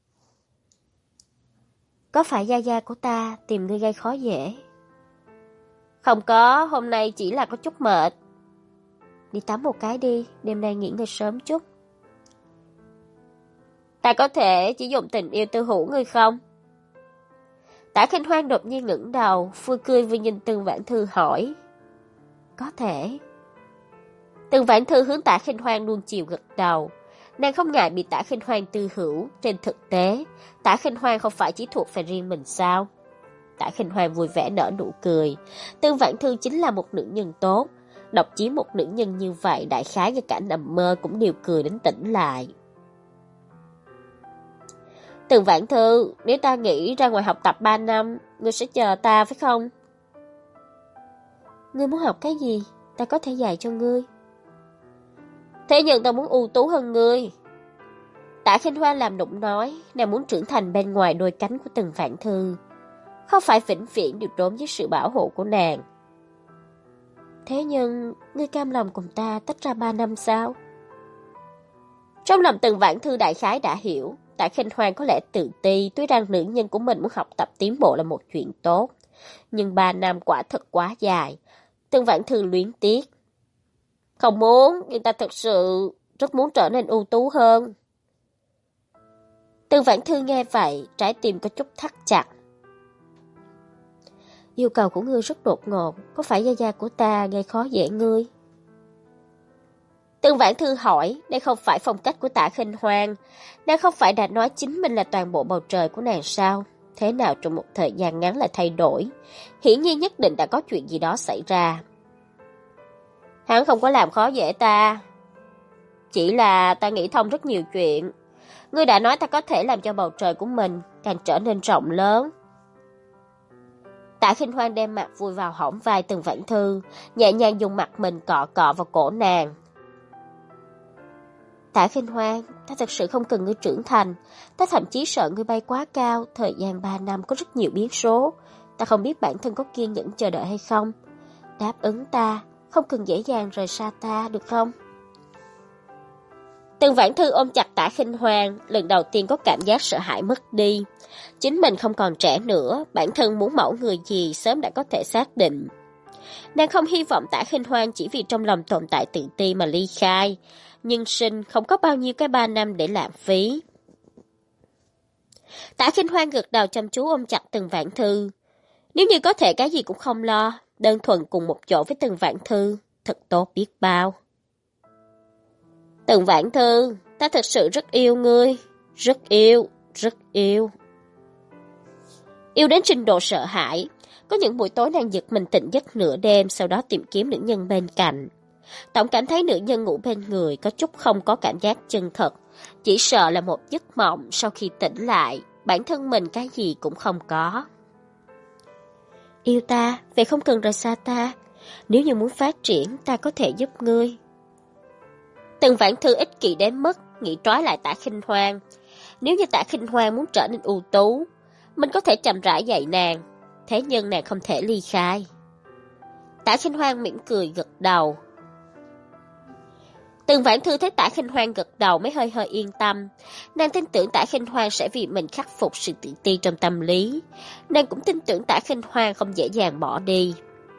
Có phải gia gia của ta tìm ngươi gây khó dễ? Không có, hôm nay chỉ là có chút mệt. Đi tắm một cái đi, đêm nay nghỉ ngơi sớm chút. Ta có thể chỉ dùng tình yêu tư hữu ngươi không? Tả Khinh Hoang đột nhiên ngẩng đầu, vui cười vừa nhìn Tần Vãn Thư hỏi. Có thể. Tần Vãn Thư hướng Tả Khinh Hoang nuông chiều gật đầu. Nàng không ngại bị Tả Khinh Hoang tư hữu, trên thực tế, Tả Khinh Hoang không phải chỉ thuộc về riêng mình sao? Tả Khinh Hoang vui vẻ nở nụ cười. Tần Vãn Thư chính là một nữ nhân tốt, độc chiếm một nữ nhân như vậy, đại khái ngay cả nằm mơ cũng đều cười đến tỉnh lại. Tần Vãn Thư, nếu ta nghĩ ra ngoài học tập ba năm, ngươi sẽ chờ ta phải không? Ngươi muốn học cái gì? Ta có thể dạy cho ngươi. Thế nhưng ta muốn ưu tú hơn ngươi. Tạ Khinh Hoa làm nũng nói, nàng muốn trưởng thành bên ngoài đôi cánh của Tần Vãn Thư, không phải vĩnh viễn đều trốn dưới sự bảo hộ của nàng. Thế nhưng, ngươi cam lòng cùng ta tách ra ba năm sao? Trong lòng Tần Vãn Thư đại khái đã hiểu, Tạ Khinh Hoan có lẽ tự ti, tuy rằng nữ nhân của mình muốn học tập tiến bộ là một chuyện tốt. Nhưng ba năm quả thật quá dài. Tần Vãn Thư luyến tiếc. Không muốn, nhưng ta thật sự rất muốn trở nên ưu tú hơn. Tần Vãn Thư nghe vậy, trái tim có chút thắt chặt. Yêu cầu của ngươi rất đột ngột, có phải gia gia của ta gây khó dễ ngươi? Tần Vãn Thư hỏi, đây không phải phong cách của Tạ Khinh Hoan, nàng không phải đã nói chính mình là toàn bộ bầu trời của nàng sao? Thế nào trong một thời gian ngắn lại thay đổi? Hiển nhiên nhất định đã có chuyện gì đó xảy ra. Hắn không có làm khó dễ ta. Chỉ là ta nghĩ thông rất nhiều chuyện. Ngươi đã nói ta có thể làm cho bầu trời của mình càng trở nên rộng lớn. Tạ Khinh Hoan đem mặt vùi vào hõm vai Tần Vãn Thư, nhẹ nhàng dùng mặt mình cọ cọ vào cổ nàng. Tạ Khinh Hoan, ta thật sự không cần ngươi trưởng thành, ta thậm chí sợ ngươi bay quá cao, thời gian ba năm có rất nhiều biến số, ta không biết bản thân có kiên nhẫn chờ đợi hay không. Đáp ứng ta, không cần dễ dàng rời xa ta, được không? Tần Vãn Thư ôm chặt Tạ Khinh Hoan, lần đầu tiên có cảm giác sợ hãi mất đi. Chính mình không còn trẻ nữa, bản thân muốn mẫu người gì sớm đã có thể xác định. Nàng không hy vọng Tạ Khinh Hoan chỉ vì trong lòng tồn tại tự ti mà ly khai, nhưng sinh không có bao nhiêu cái ba năm để lãng phí. Tạ Khinh Hoan gật đầu chăm chú ôm chặt Tần Vãn Thư. Nếu như có thể cái gì cũng không lo, đơn thuần cùng một chỗ với Tần Vãn Thư, thật tốt biết bao. Tần Vãn Thư, ta thật sự rất yêu ngươi, rất yêu, rất yêu. Yêu đến trình độ sợ hãi, có những buổi tối nàng giật mình tỉnh giấc nửa đêm, sau đó tìm kiếm nữ nhân bên cạnh. Tổng cảm thấy nữ nhân ngủ bên người có chút không có cảm giác chân thật, chỉ sợ là một giấc mộng, sau khi tỉnh lại, bản thân mình cái gì cũng không có. Yêu ta, vậy không cần rời xa ta, nếu như muốn phát triển ta có thể giúp ngươi. Tần Vãn Thư ích kỷ đến mức nghĩ trói lại Tạ Khinh Hoan. Nếu như Tạ Khinh Hoan muốn trở nên ưu tú, mình có thể chậm rãi dạy nàng, thế nhưng nàng không thể ly khai. Tạ Khinh Hoan mỉm cười gật đầu. Tần Vãn Thư thấy Tạ Khinh Hoan gật đầu mới hơi hơi yên tâm. Nàng tin tưởng Tạ Khinh Hoan sẽ vì mình khắc phục sự tự ti trong tâm lý. Nàng cũng tin tưởng Tạ Khinh Hoan không dễ dàng bỏ đi.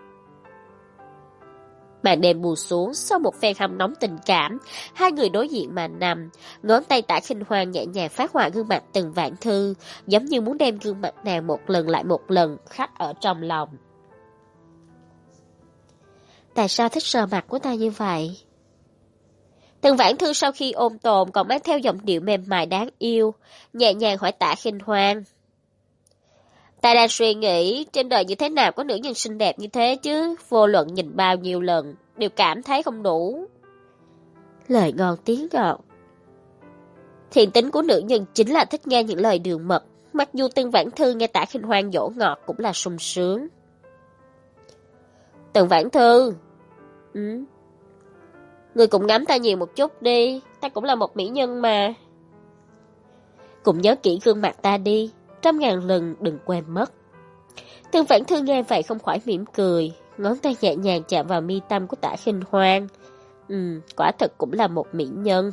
Màn đêm buông xuống, sau một phen hâm nóng tình cảm, hai người đối diện mà nằm, ngón tay Tạ Khinh Hoan nhẹ nhàng phát họa gương mặt Tần Vãn Thư, giống như muốn đem gương mặt nàng một lần lại một lần khắc ở trong lòng. Tại sao thích sờ mặt của ta như vậy? Tần Vãn Thư sau khi ôm tồn còn mang theo giọng điệu mềm mại đáng yêu, nhẹ nhàng hỏi Tạ Khinh Hoan. Ta đang suy nghĩ trên đời như thế nào có nữ nhân xinh đẹp như thế chứ, vô luận nhìn bao nhiêu lần, đều cảm thấy không đủ. Lời ngon tiếng ngọt. Thiện tính của nữ nhân chính là thích nghe những lời đường mật, mặc dù Tần Vãn Thư nghe Tạ Khinh Hoan dỗ ngọt cũng là sung sướng. Tần Vãn Thư, ừ? Người cũng ngắm ta nhiều một chút đi, ta cũng là một mỹ nhân mà. Cũng nhớ kỹ gương mặt ta đi, trăm ngàn lần đừng quên mất. Tần Vãn Thư nghe vậy không khỏi mỉm cười, ngón tay nhẹ nhàng chạm vào mi tâm của Tạ Khinh Hoan. Ừ, quả thật cũng là một mỹ nhân.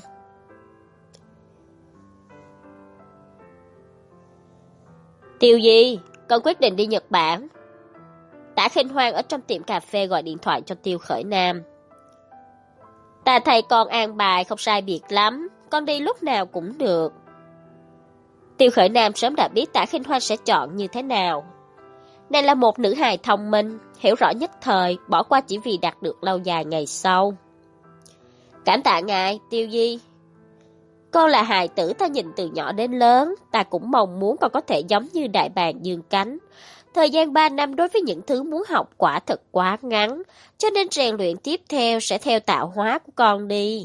Tiêu Di, con quyết định đi Nhật Bản. Tạ Khinh Hoan ở trong tiệm cà phê gọi điện thoại cho Tiêu Khởi Nam. Ta thầy con an bài không sai biệt lắm, con đi lúc nào cũng được. Tiêu Khởi Nam sớm đã biết Tạ Khinh Hoan sẽ chọn như thế nào. Nàng là một nữ hài thông minh, hiểu rõ nhất thời, bỏ qua chỉ vì đạt được lâu dài ngày sau. Cảm tạ ngài, Tiêu Di. Con là hài tử ta nhìn từ nhỏ đến lớn, ta cũng mong muốn con có thể giống như đại bàng dương cánh. Thời gian ba năm đối với những thứ muốn học quả thật quá ngắn, cho nên rèn luyện tiếp theo sẽ theo tạo hóa của con đi.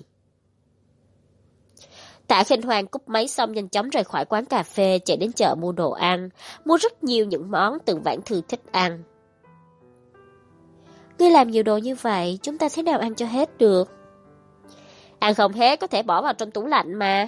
Tạ Khinh Hoan cúp máy xong nhanh chóng rời khỏi quán cà phê, chạy đến chợ mua đồ ăn, mua rất nhiều những món Tần Vãn Thư thích ăn. Ngươi làm nhiều đồ như vậy, chúng ta thế nào ăn cho hết được? Ăn không hết có thể bỏ vào trong tủ lạnh mà.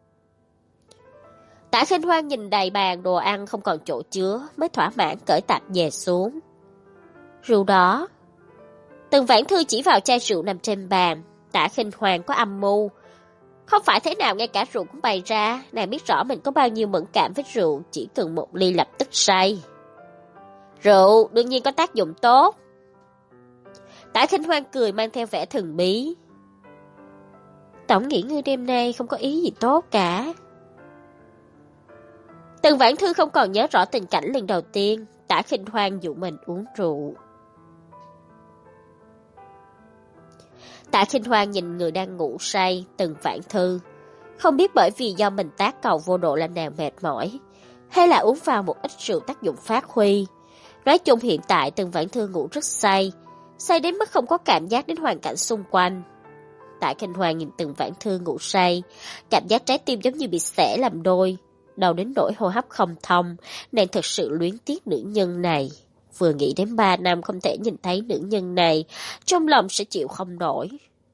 Tạ Khinh Hoan nhìn đầy bàn đồ ăn không còn chỗ chứa, mới thỏa mãn cởi tạp dề xuống. Rượu đó. Tần Vãn Thư chỉ vào chai rượu nằm trên bàn. Tạ Khinh Hoan có âm mưu. Không phải thế nào ngay cả rượu cũng bày ra, nàng biết rõ mình có bao nhiêu mẫn cảm với rượu, chỉ cần một ly lập tức say. Rượu đương nhiên có tác dụng tốt. Tả Khinh Hoan cười mang theo vẻ thần bí. Tổng nghĩ ngươi đêm nay không có ý gì tốt cả. Tần Vãn Thư không còn nhớ rõ tình cảnh lần đầu tiên Tả Khinh Hoan dụ mình uống rượu. Tả Khinh Hoan nhìn người đang ngủ say, Tần Vãn Thư. Không biết bởi vì do mình tác cầu vô độ là nàng mệt mỏi, hay là uống vào một ít rượu tác dụng phát huy. Nói chung hiện tại Tần Vãn Thư ngủ rất say, say đến mức không có cảm giác đến hoàn cảnh xung quanh. Tả Khinh Hoan nhìn Tần Vãn Thư ngủ say, cảm giác trái tim giống như bị xẻ làm đôi, đau đến nỗi hô hấp không thông, nàng thật sự luyến tiếc nữ nhân này. Vừa nghĩ đến ba năm không thể nhìn thấy nữ nhân này, trong lòng sẽ chịu không nổi.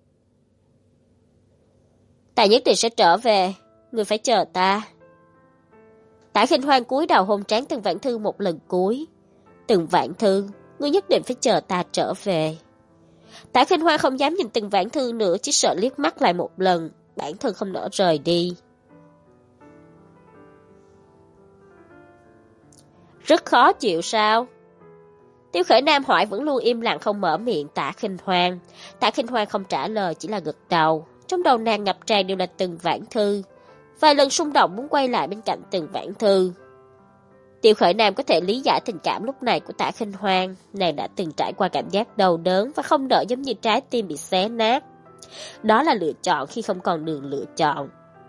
Ta nhất định sẽ trở về, ngươi phải chờ ta. Tả Khinh Hoan cúi đầu hôn trán Tần Vãn Thư một lần cuối. Tần Vãn Thư, ngươi nhất định phải chờ ta trở về. Tả Khinh Hoan không dám nhìn Tần Vãn Thư nữa, chỉ sợ liếc mắt lại một lần, bản thân không nỡ rời đi. Rất khó chịu sao? Tiêu Khởi Nam hỏi vẫn luôn im lặng không mở miệng Tả Khinh Hoan. Tả Khinh Hoan không trả lời, chỉ là gật đầu. Trong đầu nàng ngập tràn đều là Tần Vãn Thư. Vài lần xung động muốn quay lại bên cạnh Tần Vãn Thư. Tiêu Khởi Nam có thể lý giải tình cảm lúc này của Tả Khinh Hoan. Nàng đã từng trải qua cảm giác đau đớn và không đợi giống như trái tim bị xé nát. Đó là lựa chọn khi không còn đường lựa chọn.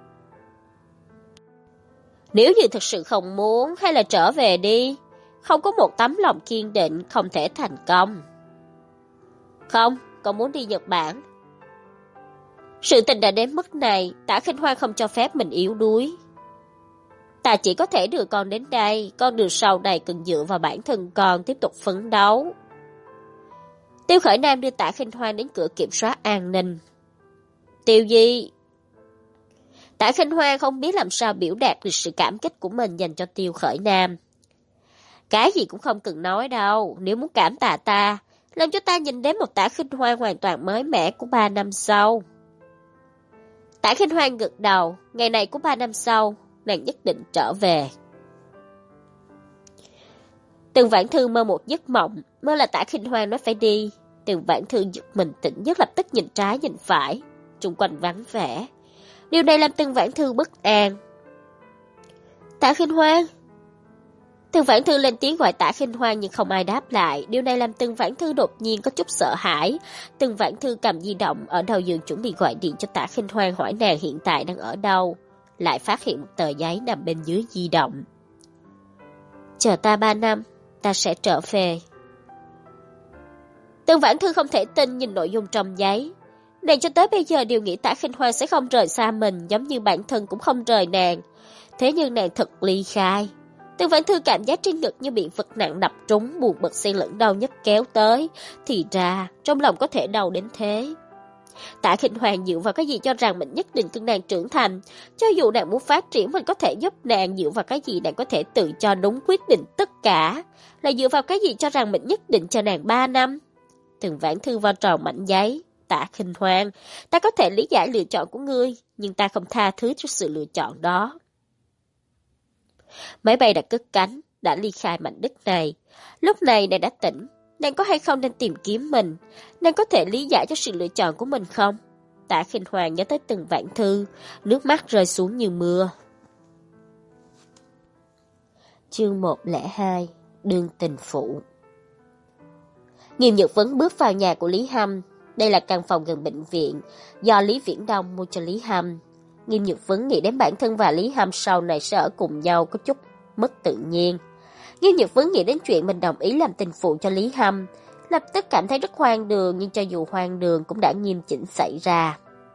Nếu như thực sự không muốn, hay là trở về đi. Không có một tấm lòng kiên định, không thể thành công. Không, con muốn đi Nhật Bản. Sự tình đã đến mức này, Tả Khinh Hoan không cho phép mình yếu đuối. Ta chỉ có thể đưa con đến đây, con đường sau này cần dựa vào bản thân con tiếp tục phấn đấu. Tiêu Khởi Nam đưa Tả Khinh Hoan đến cửa kiểm soát an ninh. Tiêu Di. Tả Khinh Hoan không biết làm sao biểu đạt được sự cảm kích của mình dành cho Tiêu Khởi Nam. Cái gì cũng không cần nói đâu, nếu muốn cảm tạ ta, làm cho ta nhìn đến một Tả Khinh Hoan hoàn toàn mới mẻ của ba năm sau. Tả Khinh Hoan gật đầu, ngày này của ba năm sau, nàng nhất định trở về. Tần Vãn Thư mơ một giấc mộng, mơ là Tả Khinh Hoan nói phải đi. Tần Vãn Thư giật mình tỉnh giấc lập tức nhìn trái nhìn phải, xung quanh vắng vẻ. Điều này làm Tần Vãn Thư bất an. Tả Khinh Hoan. Tần Vãn Thư lên tiếng gọi Tả Khinh Hoan nhưng không ai đáp lại. Điều này làm Tần Vãn Thư đột nhiên có chút sợ hãi. Tần Vãn Thư cầm di động ở đầu giường chuẩn bị gọi điện cho Tả Khinh Hoan hỏi nàng hiện tại đang ở đâu. Lại phát hiện một tờ giấy nằm bên dưới di động. Chờ ta ba năm, ta sẽ trở về. Tần Vãn Thư không thể tin nhìn nội dung trong giấy. Nàng cho tới bây giờ đều nghĩ Tả Khinh Hoan sẽ không rời xa mình, giống như bản thân cũng không rời nàng. Thế nhưng nàng thật ly khai. Tần Vãn Thư cảm giác trên ngực như bị vật nặng đập trúng, buồn bực xen lẫn đau nhức kéo tới. Thì ra, trong lòng có thể đau đến thế. Tả Khinh Hoan dựa vào cái gì cho rằng mình nhất định cưng nàng trưởng thành? Cho dù nàng muốn phát triển, mình có thể giúp nàng. Dựa vào cái gì nàng có thể tự cho đúng quyết định tất cả? Là dựa vào cái gì cho rằng mình nhất định cho nàng ba năm? Tần Vãn Thư vo tròn mảnh giấy. Tả Khinh Hoan, ta có thể lý giải lựa chọn của ngươi, nhưng ta không tha thứ cho sự lựa chọn đó. Máy bay đã cất cánh, đã ly khai mảnh đất này. Lúc này nàng đã tỉnh, nàng có hay không nên tìm kiếm mình? Nàng có thể lý giải cho sự lựa chọn của mình không? Tả Khinh Hoan nhớ tới Tần Vãn Thư, nước mắt rơi xuống như mưa. Chương một không hai, Đương tình phụ. Nghiêm Nhật Vấn bước vào nhà của Lý Hâm. Đây là căn phòng gần bệnh viện, do Lý Viễn Đông mua cho Lý Hâm. Nghiêm Nhật Vấn nghĩ đến bản thân và Lý Hâm sau này sẽ ở cùng nhau có chút mất tự nhiên. Nghiêm Nhật Vấn nghĩ đến chuyện mình đồng ý làm tình phụ cho Lý Hâm, lập tức cảm thấy rất hoang đường, nhưng cho dù hoang đường cũng đã nghiêm chỉnh xảy ra.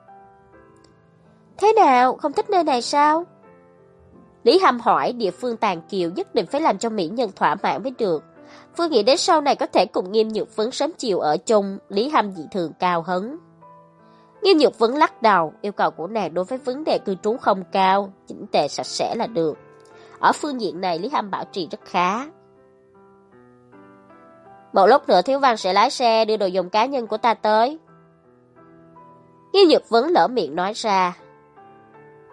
Thế nào, không thích nơi này sao? Lý Hâm hỏi. Địa phương tàn kiều nhất định phải làm cho mỹ nhân thỏa mãn mới được. Phương nghĩ đến sau này có thể cùng Nghiêm Nhược Vấn sớm chiều ở chung, Lý Hâm dị thường cao hứng. Nghiêm Nhược Vấn lắc đầu, yêu cầu của nàng đối với vấn đề cư trú không cao, chỉnh tề sạch sẽ là được. Ở phương diện này Lý Hâm bảo trì rất khá. Một lúc nữa Thiếu Văn sẽ lái xe đưa đồ dùng cá nhân của ta tới. Nghiêm Nhược Vấn lỡ miệng nói ra.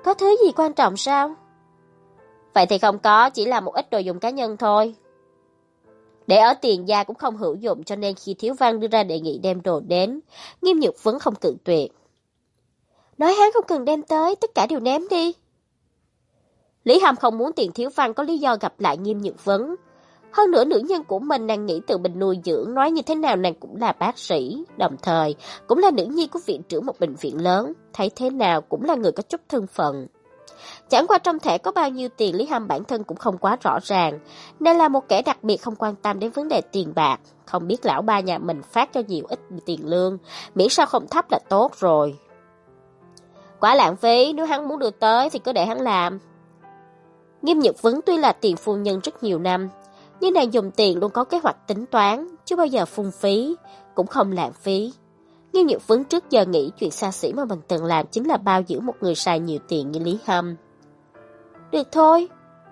Có thứ gì quan trọng sao? Vậy thì không có, chỉ là một ít đồ dùng cá nhân thôi. Để ở Tiền gia cũng không hữu dụng, cho nên khi Thiếu Văn đưa ra đề nghị đem đồ đến, Nghiêm Nhược Vấn không cự tuyệt. Nói hắn không cần đem tới, tất cả đều ném đi. Lý Hàm không muốn Tiền Thiếu Văn có lý do gặp lại Nghiêm Nhược Vấn. Hơn nữa nữ nhân của mình nàng nghĩ tự mình nuôi dưỡng, nói như thế nào nàng cũng là bác sĩ, đồng thời cũng là nữ nhi của viện trưởng một bệnh viện lớn, thấy thế nào cũng là người có chút thân phận. Chẳng qua trong thẻ có bao nhiêu tiền Lý Hàm bản thân cũng không quá rõ ràng, nên là một kẻ đặc biệt không quan tâm đến vấn đề tiền bạc, không biết lão ba nhà mình phát cho nhiều ít tiền lương, miễn sao không thấp là tốt rồi. Quá lãng phí, nếu hắn muốn đưa tới thì cứ để hắn làm. Nghiêm Nhược Vấn tuy là tiền phu nhân rất nhiều năm, nhưng nàng dùng tiền luôn có kế hoạch tính toán, chưa bao giờ phung phí, cũng không lãng phí. Nghiêm Nhược Vấn trước giờ nghĩ chuyện xa xỉ mà mình từng làm chính là bao dưỡng một người xài nhiều tiền như Lý Hâm. Được thôi.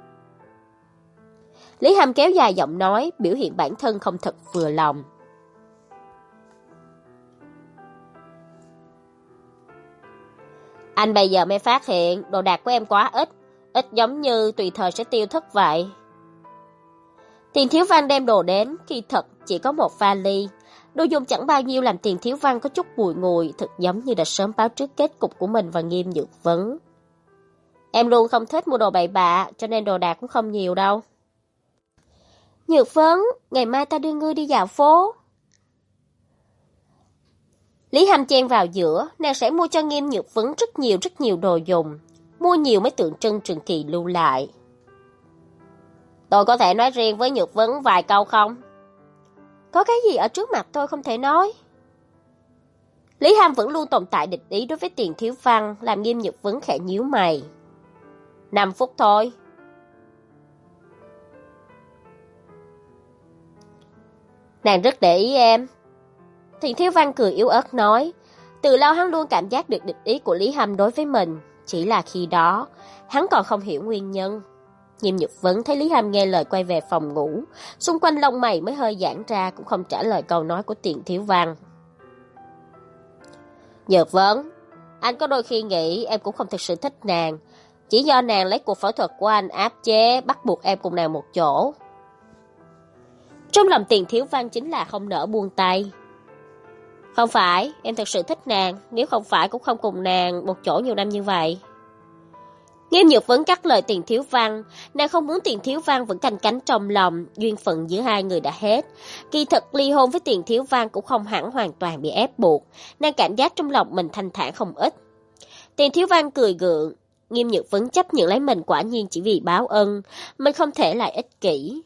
Lý Hâm kéo dài giọng nói, biểu hiện bản thân không thật vừa lòng. Anh bây giờ mới phát hiện đồ đạc của em quá ít, ít giống như tùy thời sẽ tiêu thất vậy. Tiền Thiếu Văn đem đồ đến, khi thật chỉ có một vali. Đồ dùng chẳng bao nhiêu làm Tiền Thiếu Văn có chút bùi ngùi, thật giống như đã sớm báo trước kết cục của mình và Nghiêm Nhược Vấn. Em luôn không thích mua đồ bậy bạ, cho nên đồ đạc cũng không nhiều đâu. Nhược Vấn, ngày mai ta đưa ngươi đi dạo phố. Lý Hâm chen vào giữa, nàng sẽ mua cho Nghiêm Nhược Vấn rất nhiều rất nhiều đồ dùng. Mua nhiều mới tượng trưng trường kỳ lưu lại. Tôi có thể nói riêng với Nhược Vấn vài câu không? Có cái gì ở trước mặt tôi không thể nói? Lý Hâm vẫn luôn tồn tại địch ý đối với Tiền Thiếu Văn, làm Nghiêm Nhược Vấn khẽ nhíu mày. Năm phút thôi. Nàng rất để ý em. Tiền Thiếu Văn cười yếu ớt nói. Từ lâu hắn luôn cảm giác được địch ý của Lý Hâm đối với mình, chỉ là khi đó hắn còn không hiểu nguyên nhân. Nghiêm Nhược Vấn thấy Lý Hâm nghe lời quay về phòng ngủ, xung quanh lông mày mới hơi giãn ra, cũng không trả lời câu nói của Tiền Thiếu Văn. Nhược Vấn, anh có đôi khi nghĩ em cũng không thực sự thích nàng, chỉ do nàng lấy cuộc phẫu thuật của anh áp chế, bắt buộc em cùng nàng một chỗ. Trong lòng Tiền Thiếu Văn chính là không nỡ buông tay. Không phải, em thật sự thích nàng, nếu không phải cũng không cùng nàng một chỗ nhiều năm như vậy. Nghiêm Nhược Vấn cắt lời Tiền Thiếu Văn, nàng không muốn Tiền Thiếu Văn vẫn canh cánh trong lòng, duyên phận giữa hai người đã hết. Kỳ thật ly hôn với Tiền Thiếu Văn cũng không hẳn hoàn toàn bị ép buộc, nàng cảm giác trong lòng mình thanh thản không ít. Tiền Thiếu Văn cười gượng, Nghiêm Nhược Vấn chấp nhận lấy mình quả nhiên chỉ vì báo ân, mình không thể lại ích kỷ.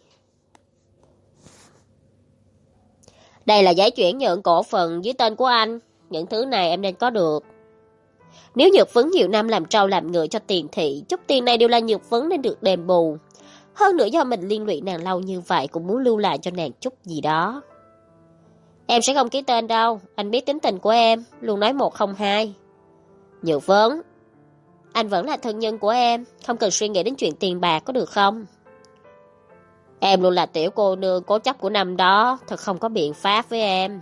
Đây là giấy chuyển nhượng cổ phần dưới tên của anh, những thứ này em nên có được. Nếu Nhược Vấn nhiều năm làm trâu làm ngựa cho Tiền thị, chút tiền này đều là Nhược Vấn nên được đền bù. Hơn nữa do mình liên lụy nàng lâu như vậy cũng muốn lưu lại cho nàng chút gì đó. Em sẽ không ký tên đâu, anh biết tính tình của em, luôn nói một không hai. Nhược Vấn, anh vẫn là thân nhân của em, không cần suy nghĩ đến chuyện tiền bạc có được không? Em luôn là tiểu cô nương cố chấp của năm đó, thật không có biện pháp với em.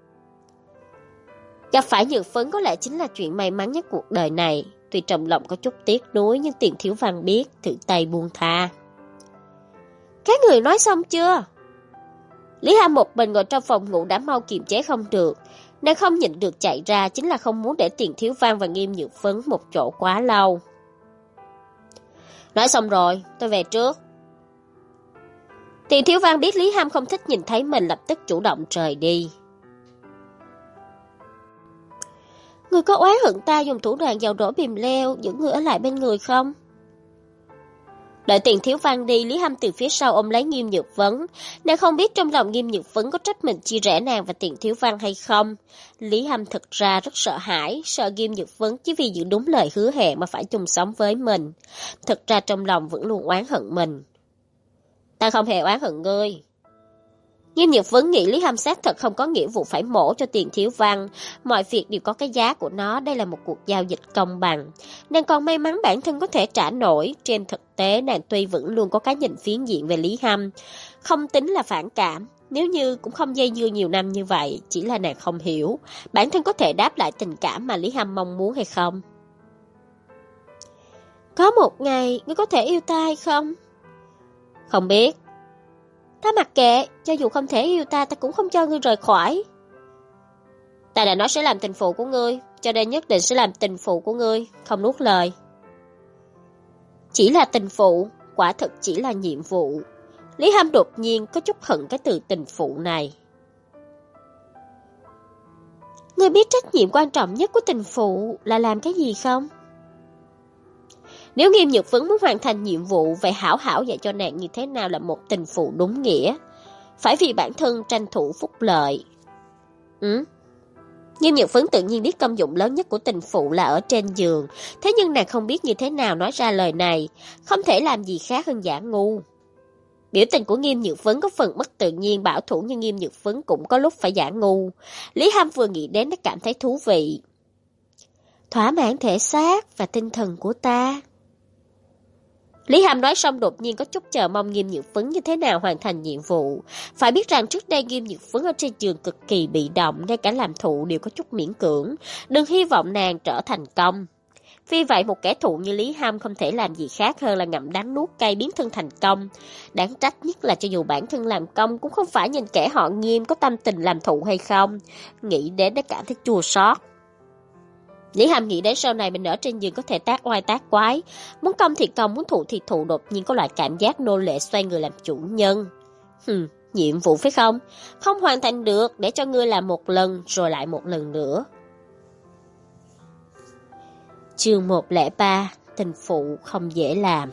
Gặp phải Nhược Vấn có lẽ chính là chuyện may mắn nhất cuộc đời này. Tuy trong lòng có chút tiếc nuối nhưng Tiền Thiếu Văn biết, thử tay buông tha. Các người nói xong chưa? Lý Hâm một mình ngồi trong phòng ngủ đã mau kiềm chế không được. Nàng không nhịn được chạy ra, chính là không muốn để Tiền Thiếu Văn và Nghiêm Nhược Vấn một chỗ quá lâu. Nói xong rồi, tôi về trước. Tiền Thiếu Văn biết Lý Hâm không thích nhìn thấy mình, lập tức chủ động rời đi. Người có oán hận ta dùng thủ đoạn dầu đổ bìm leo, giữ người ở lại bên người không? Đợi Tiền Thiếu Văn đi, Lý Hâm từ phía sau ôm lấy Nghiêm Nhược Vấn. Nàng không biết trong lòng Nghiêm Nhược Vấn có trách mình chia rẽ nàng và Tiền Thiếu Văn hay không. Lý Hâm thực ra rất sợ hãi, sợ Nghiêm Nhược Vấn chỉ vì giữ đúng lời hứa hẹn mà phải chung sống với mình. Thực ra trong lòng vẫn luôn oán hận mình. Ta không hề oán hận ngươi. Nghiêm Nhược Vấn nghĩ Lý Hâm xác thật không có nghĩa vụ phải mổ cho Tiền Thiếu Văn. Mọi việc đều có cái giá của nó, đây là một cuộc giao dịch công bằng. Nàng còn may mắn bản thân có thể trả nổi. Trên thực tế nàng tuy vẫn luôn có cái nhìn phiến diện về Lý Hâm, không tính là phản cảm. Nếu như cũng không dây dưa nhiều năm như vậy, chỉ là nàng không hiểu bản thân có thể đáp lại tình cảm mà Lý Hâm mong muốn hay không. Có một ngày, ngươi có thể yêu ta hay không? Không biết. Ta mặc kệ, cho dù không thể yêu ta, ta cũng không cho ngươi rời khỏi. Ta đã nói sẽ làm tình phụ của ngươi, cho nên nhất định sẽ làm tình phụ của ngươi, không nuốt lời. Chỉ là tình phụ, quả thực chỉ là nhiệm vụ. Lý Hâm đột nhiên có chút hận cái từ tình phụ này. Ngươi biết trách nhiệm quan trọng nhất của tình phụ là làm cái gì không? Nếu Nghiêm Nhược Vấn muốn hoàn thành nhiệm vụ, vậy hảo hảo dạy cho nàng như thế nào là một tình phụ đúng nghĩa. Phải vì bản thân tranh thủ phúc lợi. Ừ? Nghiêm Nhược Vấn tự nhiên biết công dụng lớn nhất của tình phụ là ở trên giường, thế nhưng nàng không biết như thế nào nói ra lời này, không thể làm gì khác hơn giả ngu. Biểu tình của Nghiêm Nhược Vấn có phần mất tự nhiên, bảo thủ như Nghiêm Nhược Vấn cũng có lúc phải giả ngu. Lý Hâm vừa nghĩ đến đã cảm thấy thú vị. Thỏa mãn thể xác và tinh thần của ta. Lý Hâm nói xong đột nhiên có chút chờ mong Nghiêm Nhược Vấn như thế nào hoàn thành nhiệm vụ. Phải biết rằng trước đây Nghiêm Nhược Vấn ở trên giường cực kỳ bị động, ngay cả làm thụ đều có chút miễn cưỡng. Đừng hy vọng nàng trở thành công. Vì vậy một kẻ thụ như Lý Hâm không thể làm gì khác hơn là ngậm đắng nuốt cay biến thân thành công. Đáng trách nhất là cho dù bản thân làm công cũng không phải nhìn kẻ họ Nghiêm có tâm tình làm thụ hay không. Nghĩ đến đã cảm thấy chua xót. Lý Hâm nghĩ đến sau này mình ở trên giường có thể tác oai tác quái. Muốn công thì công, muốn thụ thì thụ, đột nhiên có loại cảm giác nô lệ xoay người làm chủ nhân. Hừm, nhiệm vụ phải không? Không hoàn thành được, để cho ngươi làm một lần rồi lại một lần nữa. Chương một không ba, tình phụ không dễ làm.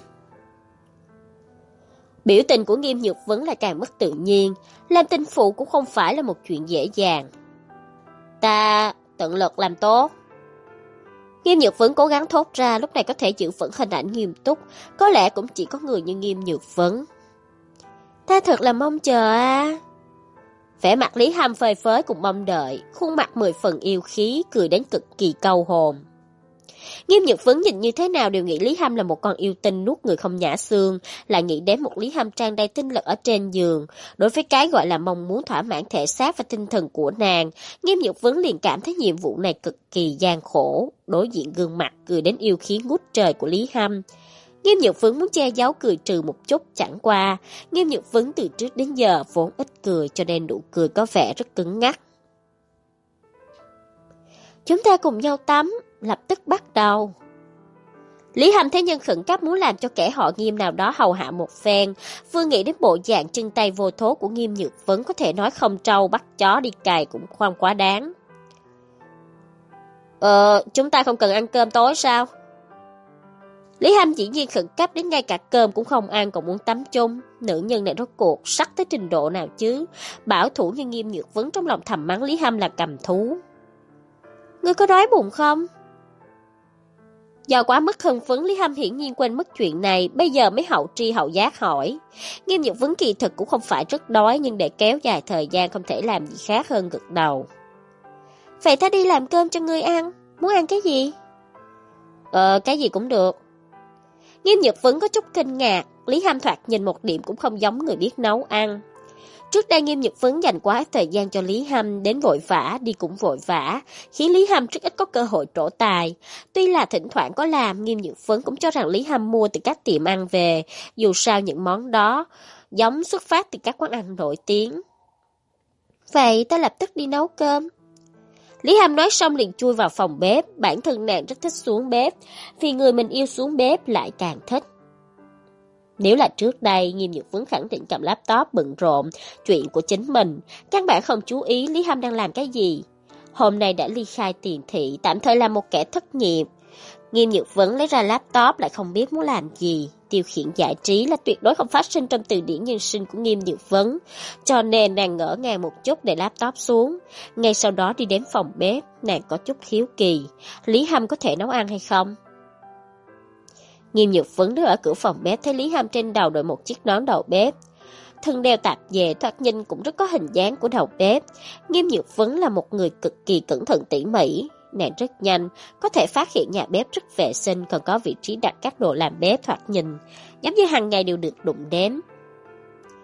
Biểu tình của Nghiêm Nhược Vấn lại càng mất tự nhiên. Làm tình phụ cũng không phải là một chuyện dễ dàng. Ta tận lực làm tốt. Nghiêm Nhược Vấn cố gắng thốt ra, lúc này có thể giữ vững hình ảnh nghiêm túc, có lẽ cũng chỉ có người như Nghiêm Nhược Vấn. Ta thật là mong chờ à. Vẻ mặt Lý Hâm phơi phới cùng mong đợi, khuôn mặt mười phần yêu khí, cười đến cực kỳ câu hồn. Nghiêm Nhược Vấn nhìn như thế nào đều nghĩ Lý Hâm là một con yêu tinh nuốt người không nhả xương, lại nghĩ đến một Lý Hâm tràn đầy tinh lực ở trên giường. Đối với cái gọi là mong muốn thỏa mãn thể xác và tinh thần của nàng, Nghiêm Nhược Vấn liền cảm thấy nhiệm vụ này cực kỳ gian khổ. Đối diện gương mặt cười đến yêu khí ngút trời của Lý Hâm, Nghiêm Nhược Vấn muốn che giấu cười trừ một chút, chẳng qua Nghiêm Nhược Vấn từ trước đến giờ vốn ít cười, cho nên nụ cười có vẻ rất cứng ngắc. Chúng ta cùng nhau tắm, lập tức bắt đầu. Lý Hâm thấy nhân khẩn cấp muốn làm cho kẻ họ Nghiêm nào đó hầu hạ một phen, vừa nghĩ đến bộ dạng chân tay vô thố của Nghiêm Nhược Vấn, có thể nói không trâu bắt chó đi cày cũng không quá đáng. Ờ, chúng ta không cần ăn cơm tối sao? Lý Hâm dĩ nhiên khẩn cấp đến ngay cả cơm cũng không ăn còn muốn tắm chung. Nữ nhân này rốt cuộc sắc tới trình độ nào chứ? Bảo thủ như Nghiêm Nhược Vấn trong lòng thầm mắng Lý Hâm là cầm thú. Ngươi có đói bụng không? Do quá mức hưng phấn, Lý Hâm hiển nhiên quên mất chuyện này, bây giờ mới hậu tri hậu giác hỏi. Nghiêm Nhược Vấn kỳ thực cũng không phải rất đói, nhưng để kéo dài thời gian không thể làm gì khác hơn gật đầu. Vậy ta đi làm cơm cho ngươi ăn, muốn ăn cái gì? Ờ, cái gì cũng được. Nghiêm Nhược Vấn có chút kinh ngạc, Lý Hâm thoạt nhìn một điểm cũng không giống người biết nấu ăn. Trước đây Nghiêm Nhược Vấn dành quá thời gian cho Lý Hâm, đến vội vã, đi cũng vội vã, khiến Lý Hâm rất ít có cơ hội trổ tài. Tuy là thỉnh thoảng có làm, Nghiêm Nhược Vấn cũng cho rằng Lý Hâm mua từ các tiệm ăn về, dù sao những món đó giống xuất phát từ các quán ăn nổi tiếng. Vậy ta lập tức đi nấu cơm. Lý Hâm nói xong liền chui vào phòng bếp, bản thân nàng rất thích xuống bếp, vì người mình yêu xuống bếp lại càng thích. Nếu là trước đây, Nghiêm Nhược Vấn khẳng định cầm laptop bận rộn chuyện của chính mình, căn bản không chú ý Lý Hâm đang làm cái gì. Hôm nay đã ly khai tiền thị, tạm thời là một kẻ thất nghiệp. Nghiêm Nhược Vấn lấy ra laptop lại không biết muốn làm gì. Tiêu khiển giải trí là tuyệt đối không phát sinh trong từ điển nhân sinh của Nghiêm Nhược Vấn, cho nên nàng ngỡ ngàng một chút để laptop xuống. Ngay sau đó đi đến phòng bếp, nàng có chút hiếu kỳ, Lý Hâm có thể nấu ăn hay không? Nghiêm Nhược Vấn đứng ở cửa phòng bếp thấy Lý Hâm trên đầu đội một chiếc nón đầu bếp. Thân đeo tạp dề, thoạt nhìn cũng rất có hình dáng của đầu bếp. Nghiêm Nhược Vấn là một người cực kỳ cẩn thận tỉ mỉ. Nàng rất nhanh, có thể phát hiện nhà bếp rất vệ sinh, còn có vị trí đặt các đồ làm bếp thoạt nhìn giống như hàng ngày đều được đụng đến.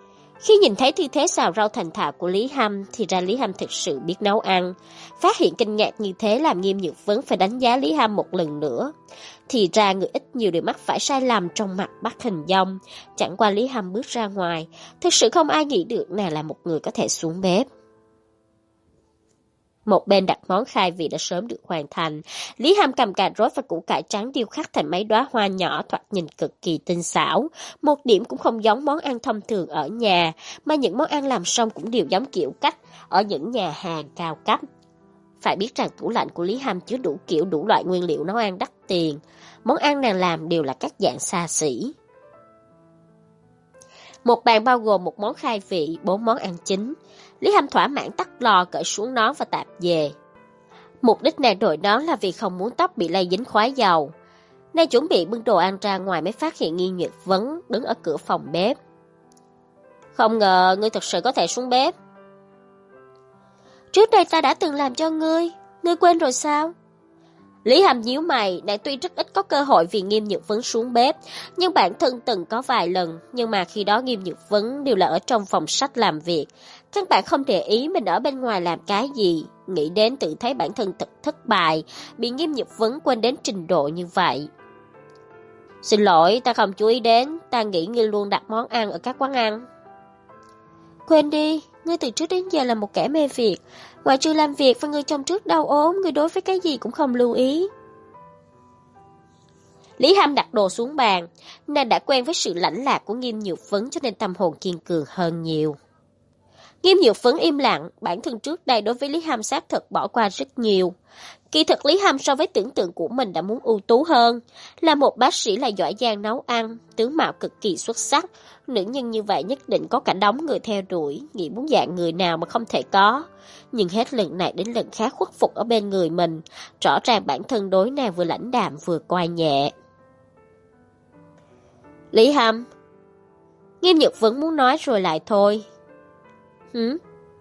Khi nhìn thấy tư thế xào rau thành thạo của Lý Hâm thì ra Lý Hâm thực sự biết nấu ăn. Phát hiện kinh ngạc như thế làm Nghiêm Nhược Vấn phải đánh giá Lý Hâm một lần nữa. Thì ra người ít nhiều đều mắc phải sai lầm trong mặt bắt hình dong. Chẳng qua Lý Hâm bước ra ngoài, thực sự không ai nghĩ được nàng là một người có thể xuống bếp. Một bên đặt món khai vị đã sớm được hoàn thành. Lý Hâm cầm cà rốt và củ cải trắng điêu khắc thành mấy đóa hoa nhỏ thoạt nhìn cực kỳ tinh xảo. Một điểm cũng không giống món ăn thông thường ở nhà, mà những món ăn làm xong cũng đều giống kiểu cách ở những nhà hàng cao cấp. Phải biết rằng tủ lạnh của Lý Hâm chứa đủ kiểu đủ loại nguyên liệu nấu ăn đắt tiền. Món ăn nàng làm đều là các dạng xa xỉ. Một bàn bao gồm một món khai vị, bốn món ăn chính. Lý Hâm thỏa mãn tắt lò cởi xuống nón và tạp dề. Mục đích nàng đội nón là vì không muốn tóc bị lây dính khoái dầu. Nàng chuẩn bị bưng đồ ăn ra ngoài mới phát hiện Nghiêm Nhược Vấn đứng ở cửa phòng bếp. Không ngờ ngươi thật sự có thể xuống bếp. Trước đây ta đã từng làm cho ngươi, ngươi quên rồi sao? Lý Hâm nhíu mày, nàng tuy rất ít có cơ hội vì Nghiêm Nhược Vấn xuống bếp, nhưng bản thân từng có vài lần, nhưng mà khi đó Nghiêm Nhược Vấn đều là ở trong phòng sách làm việc. Các bạn không để ý mình ở bên ngoài làm cái gì, nghĩ đến tự thấy bản thân thật thất bại, bị Nghiêm Nhược Vấn quên đến trình độ như vậy. Xin lỗi, ta không chú ý đến, ta nghĩ ngươi luôn đặt món ăn ở các quán ăn. Quên đi, ngươi từ trước đến giờ là một kẻ mê việc, ngoại trừ làm việc và người chồng trước đau ốm, ngươi đối với cái gì cũng không lưu ý. Lý Hâm đặt đồ xuống bàn, nàng đã quen với sự lãnh lạc của Nghiêm Nhược Vấn cho nên tâm hồn kiên cường hơn nhiều. Nghiêm Nhược Vấn im lặng, bản thân trước đây đối với Lý Hâm xác thực bỏ qua rất nhiều. Kỳ thực Lý Hâm so với tưởng tượng của mình đã muốn ưu tú hơn, là một bác sĩ lại giỏi giang nấu ăn, tướng mạo cực kỳ xuất sắc, nữ nhân như vậy nhất định có cả đống người theo đuổi, nghĩ muốn dạng người nào mà không thể có. Nhưng hết lần này đến lần khác khuất phục ở bên người mình, rõ ràng bản thân đối nàng vừa lãnh đạm vừa coi nhẹ. Lý Hâm. Nghiêm Nhược Vấn muốn nói rồi lại thôi. Hử?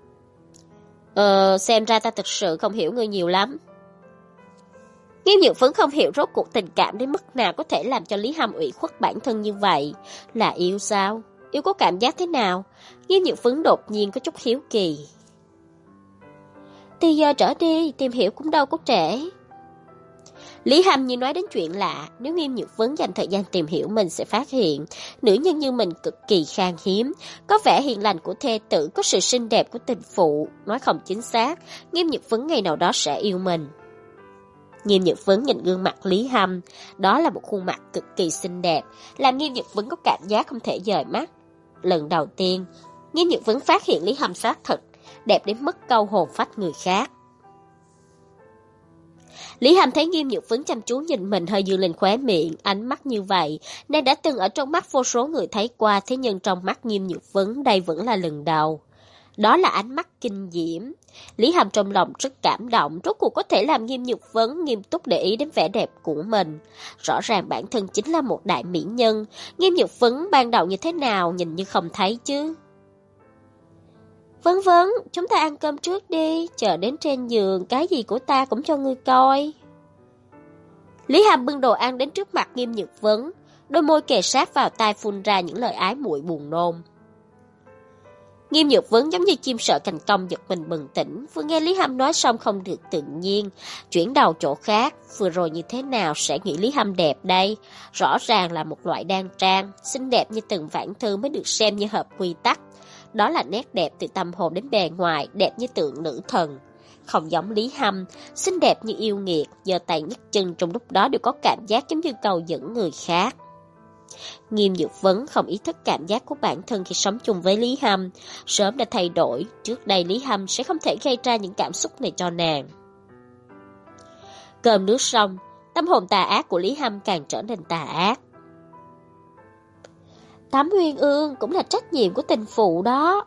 Ờ, xem ra ta thực sự không hiểu ngươi nhiều lắm. Nghiêm Nhược Vấn không hiểu rốt cuộc tình cảm đến mức nào có thể làm cho Lý Hâm ủy khuất bản thân như vậy. Là yêu sao? Yêu có cảm giác thế nào? Nghiêm Nhược Vấn đột nhiên có chút hiếu kỳ. Từ giờ trở đi, tìm hiểu cũng đâu có trễ. Lý Hâm như nói đến chuyện lạ, nếu Nghiêm Nhược Vấn dành thời gian tìm hiểu mình sẽ phát hiện, nữ nhân như mình cực kỳ khan hiếm, có vẻ hiền lành của thê tử, có sự xinh đẹp của tình phụ, nói không chính xác, Nghiêm Nhược Vấn ngày nào đó sẽ yêu mình. Nghiêm Nhược Vấn nhìn gương mặt Lý Hâm, đó là một khuôn mặt cực kỳ xinh đẹp, làm Nghiêm Nhược Vấn có cảm giác không thể dời mắt. Lần đầu tiên, Nghiêm Nhược Vấn phát hiện Lý Hâm xác thực, đẹp đến mức câu hồn phách người khác. Lý Hâm thấy Nghiêm Nhược Vấn chăm chú nhìn mình hơi dương lên khóe miệng, ánh mắt như vậy, nàng đã từng ở trong mắt vô số người thấy qua, thế nhưng trong mắt Nghiêm Nhược Vấn đây vẫn là lần đầu. Đó là ánh mắt kinh diễm. Lý Hâm trong lòng rất cảm động, rốt cuộc có thể làm Nghiêm Nhược Vấn nghiêm túc để ý đến vẻ đẹp của mình. Rõ ràng bản thân chính là một đại mỹ nhân, Nghiêm Nhược Vấn ban đầu như thế nào nhìn như không thấy chứ. Vấn Vấn, chúng ta ăn cơm trước đi, chờ đến trên giường, cái gì của ta cũng cho ngươi coi. Lý Hâm bưng đồ ăn đến trước mặt Nghiêm Nhược Vấn, đôi môi kề sát vào tai phun ra những lời ái muội buồn nôn. Nghiêm Nhược Vấn giống như chim sợ cành cong giật mình bừng tỉnh, vừa nghe Lý Hâm nói xong không được tự nhiên, chuyển đầu chỗ khác, vừa rồi như thế nào sẽ nghĩ Lý Hâm đẹp đây, rõ ràng là một loại đan trang, xinh đẹp như từng vạn thư mới được xem như hợp quy tắc. Đó là nét đẹp từ tâm hồn đến bề ngoài, đẹp như tượng nữ thần. Không giống Lý Hâm, xinh đẹp như yêu nghiệt, giơ tay nhấc chân trong lúc đó đều có cảm giác giống như cầu dẫn người khác. Nghiêm Nhược Vấn không ý thức cảm giác của bản thân khi sống chung với Lý Hâm, sớm đã thay đổi, trước đây Lý Hâm sẽ không thể gây ra những cảm xúc này cho nàng. Cơm nước xong, tâm hồn tà ác của Lý Hâm càng trở nên tà ác. Tắm uyên ương cũng là trách nhiệm của tình phụ đó.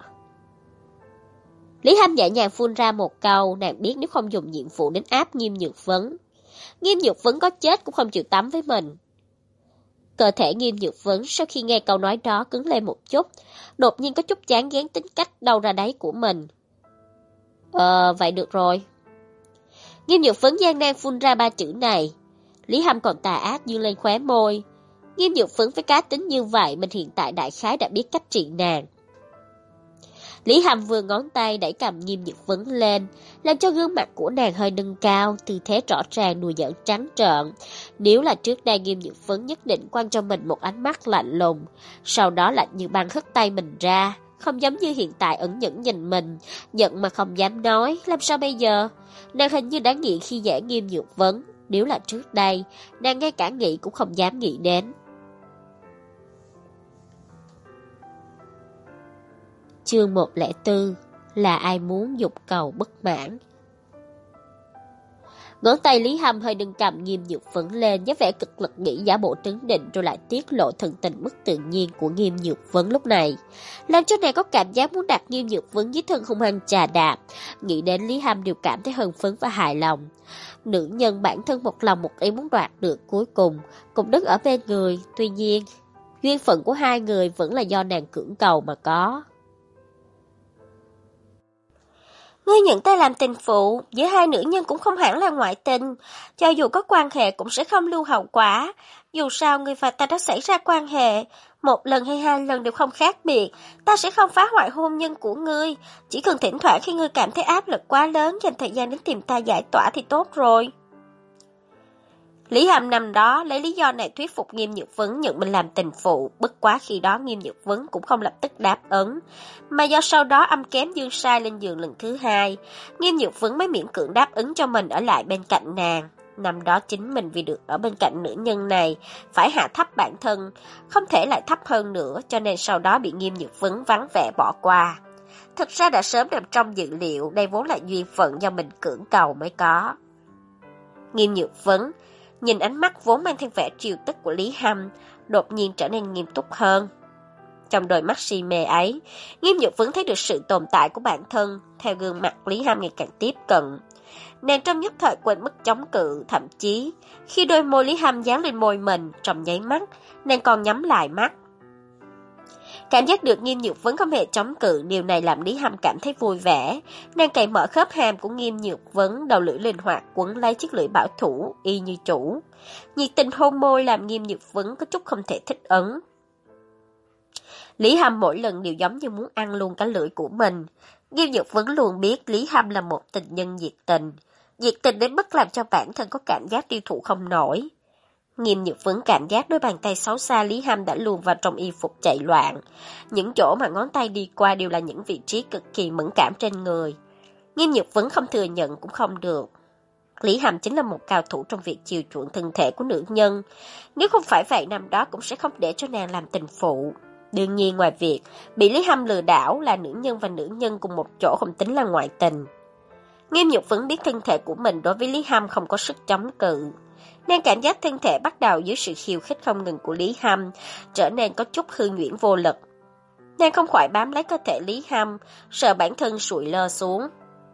Lý Hâm nhẹ nhàng phun ra một câu, nàng biết nếu không dùng nhiệm vụ đến áp Nghiêm Nhược Vấn, Nghiêm Nhược Vấn có chết cũng không chịu tắm với mình. Cơ thể Nghiêm Nhược Vấn sau khi nghe câu nói đó cứng lên một chút, đột nhiên có chút chán ghét tính cách đâu ra đấy của mình. Ờ, vậy được rồi. Nghiêm Nhược Vấn gian nan phun ra ba chữ này. Lý Hâm còn tà ác dương lên khóe môi. Nghiêm Nhược Vấn với cá tính như vậy, mình hiện tại đại khái đã biết cách trị nàng. Lý Hàm vừa ngón tay đẩy cầm Nghiêm Nhược Vấn lên, làm cho gương mặt của nàng hơi nâng cao, tư thế rõ ràng đùa giỡn trắng trợn. Nếu là trước đây Nghiêm Nhược Vấn nhất định quăng cho mình một ánh mắt lạnh lùng, sau đó lạnh như băng hất tay mình ra, không giống như hiện tại ẩn nhẫn nhìn mình, giận mà không dám nói, làm sao bây giờ? Nàng hình như đã nghiện khi dễ Nghiêm Nhược Vấn, nếu là trước đây, nàng ngay cả nghĩ cũng không dám nghĩ đến. Chương một không bốn, là ai muốn dục cầu bất mãn. Ngón tay Lý Hâm hơi nâng cầm Nghiêm Nhược Vấn lên, với vẻ cực lực nghĩ giả bộ trấn định rồi lại tiết lộ thần tình mất tự nhiên của Nghiêm Nhược Vấn lúc này, làm cho nàng có cảm giác muốn đặt Nghiêm Nhược Vấn dưới thân hung hăng chà đạp. Nghĩ đến Lý Hâm đều cảm thấy hưng phấn và hài lòng. Nữ nhân bản thân một lòng một ý muốn đoạt được cuối cùng, cùng đứng ở bên người. Tuy nhiên, duyên phận của hai người vẫn là do nàng cưỡng cầu mà có. Ngươi nhận ta làm tình phụ, giữa hai nữ nhân cũng không hẳn là ngoại tình, cho dù có quan hệ cũng sẽ không lưu hậu quả. Dù sao ngươi và ta đã xảy ra quan hệ, một lần hay hai lần đều không khác biệt, ta sẽ không phá hoại hôn nhân của ngươi, chỉ cần thỉnh thoảng khi ngươi cảm thấy áp lực quá lớn dành thời gian đến tìm ta giải tỏa thì tốt rồi. Lý Hàm nằm đó lấy lý do này thuyết phục Nghiêm Nhược Vấn nhận mình làm tình phụ, bất quá khi đó Nghiêm Nhược Vấn cũng không lập tức đáp ứng, mà do sau đó âm kém dương sai lên giường lần thứ hai, Nghiêm Nhược Vấn mới miễn cưỡng đáp ứng cho mình ở lại bên cạnh nàng. Năm đó chính mình vì được ở bên cạnh nữ nhân này, phải hạ thấp bản thân, không thể lại thấp hơn nữa, cho nên sau đó bị Nghiêm Nhược Vấn vắng vẻ bỏ qua. Thực ra đã sớm nằm trong dự liệu, đây vốn là duyên phận do mình cưỡng cầu mới có. Nghiêm Nhược Vấn nhìn ánh mắt vốn mang theo vẻ triều tức của Lý Hâm, đột nhiên trở nên nghiêm túc hơn. Trong đôi mắt si mê ấy, Nghiêm Nhược Vấn thấy được sự tồn tại của bản thân, theo gương mặt Lý Hâm ngày càng tiếp cận. Nàng trong nhất thời quên mất chống cự, thậm chí, khi đôi môi Lý Hâm dán lên môi mình, trong nháy mắt, nàng còn nhắm lại mắt. Cảm giác được Nghiêm Nhược Vấn không hề chống cự, điều này làm Lý Hâm cảm thấy vui vẻ. Nàng cày mở khớp hàm của Nghiêm Nhược Vấn, đầu lưỡi linh hoạt quấn lấy chiếc lưỡi bảo thủ, y như chủ. Nhiệt tình hôn môi làm Nghiêm Nhược Vấn có chút không thể thích ứng. Lý Hâm mỗi lần đều giống như muốn ăn luôn cả lưỡi của mình. Nghiêm Nhược Vấn luôn biết Lý Hâm là một tình nhân nhiệt tình, nhiệt tình đến mức làm cho bản thân có cảm giác tiêu thụ không nổi. Nghiêm Nhược Vấn cảm giác đôi bàn tay xấu xa Lý Hâm đã luồn vào trong y phục chạy loạn. Những chỗ mà ngón tay đi qua đều là những vị trí cực kỳ mẫn cảm trên người. Nghiêm Nhược Vấn không thừa nhận cũng không được. Lý Hâm chính là một cao thủ trong việc chiều chuộng thân thể của nữ nhân. Nếu không phải vậy năm đó cũng sẽ không để cho nàng làm tình phụ. Đương nhiên ngoài việc bị Lý Hâm lừa đảo là nữ nhân và nữ nhân cùng một chỗ không tính là ngoại tình. Nghiêm Nhược Vấn biết thân thể của mình đối với Lý Hâm không có sức chống cự. Nàng cảm giác thân thể bắt đầu dưới sự khiêu khích không ngừng của Lý Hâm, trở nên có chút hư nhuyễn vô lực. Nàng không khỏi bám lấy cơ thể Lý Hâm, sợ bản thân sụi lơ xuống.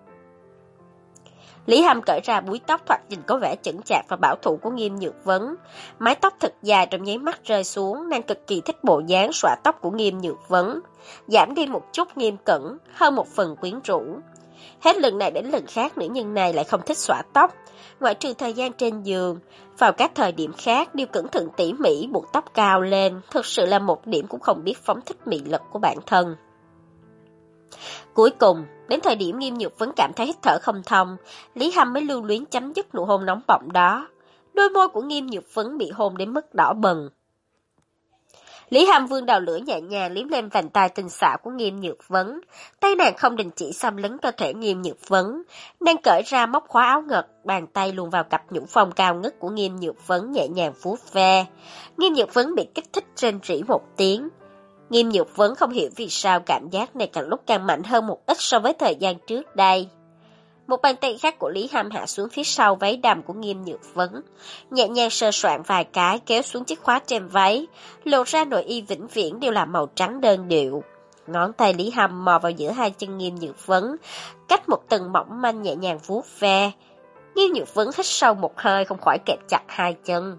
Lý Hâm cởi ra búi tóc thoạt nhìn có vẻ chững chạc và bảo thủ của Nghiêm Nhược Vấn. Mái tóc thật dài trong nháy mắt rơi xuống, nàng cực kỳ thích bộ dáng xõa tóc của Nghiêm Nhược Vấn. Giảm đi một chút nghiêm cẩn, hơn một phần quyến rũ. Hết lần này đến lần khác nữ nhân này lại không thích xõa tóc. Ngoại trừ thời gian trên giường, vào các thời điểm khác đều cẩn thận tỉ mỉ buộc tóc cao lên, thực sự là một điểm cũng không biết phóng thích mị lực của bản thân. Cuối cùng, đến thời điểm Nghiêm Nhược Vấn cảm thấy hít thở không thông, Lý Hâm mới lưu luyến chấm dứt nụ hôn nóng bỏng đó. Đôi môi của Nghiêm Nhược Vấn bị hôn đến mức đỏ bừng. Lý Hâm vươn đầu lưỡi nhẹ nhàng liếm lên vành tai tinh xảo của Nghiêm Nhược Vấn. Tay nàng không đình chỉ xâm lấn cơ thể Nghiêm Nhược Vấn. Nàng cởi ra móc khóa áo ngực, bàn tay luồn vào cặp nhũ phong cao ngất của Nghiêm Nhược Vấn nhẹ nhàng vuốt ve. Nghiêm Nhược Vấn bị kích thích rên rỉ một tiếng. Nghiêm Nhược Vấn không hiểu vì sao cảm giác này càng lúc càng mạnh hơn một ít so với thời gian trước đây. Một bàn tay khác của Lý Hâm hạ xuống phía sau váy đầm của Nghiêm Nhược Vấn, nhẹ nhàng sờ soạn vài cái kéo xuống chiếc khóa trên váy, lộ ra nội y vĩnh viễn đều là màu trắng đơn điệu. Ngón tay Lý Hâm mò vào giữa hai chân Nghiêm Nhược Vấn, cách một tầng mỏng manh nhẹ nhàng vuốt ve. Nghiêm Nhược Vấn hít sâu một hơi không khỏi kẹp chặt hai chân.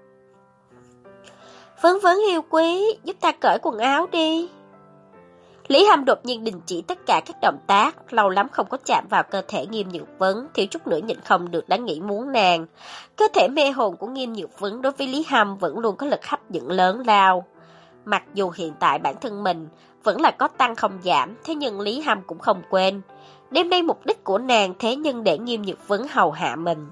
Vấn Vấn yêu quý, giúp ta cởi quần áo đi. Lý Hâm đột nhiên đình chỉ tất cả các động tác, lâu lắm không có chạm vào cơ thể Nghiêm Nhược Vấn, thiếu chút nữa nhịn không được đã nghĩ muốn nàng. Cơ thể mê hồn của Nghiêm Nhược Vấn đối với Lý Hâm vẫn luôn có lực hấp dẫn lớn lao. Mặc dù hiện tại bản thân mình vẫn là có tăng không giảm, thế nhưng Lý Hâm cũng không quên. Đêm nay mục đích của nàng thế nhưng để Nghiêm Nhược Vấn hầu hạ mình.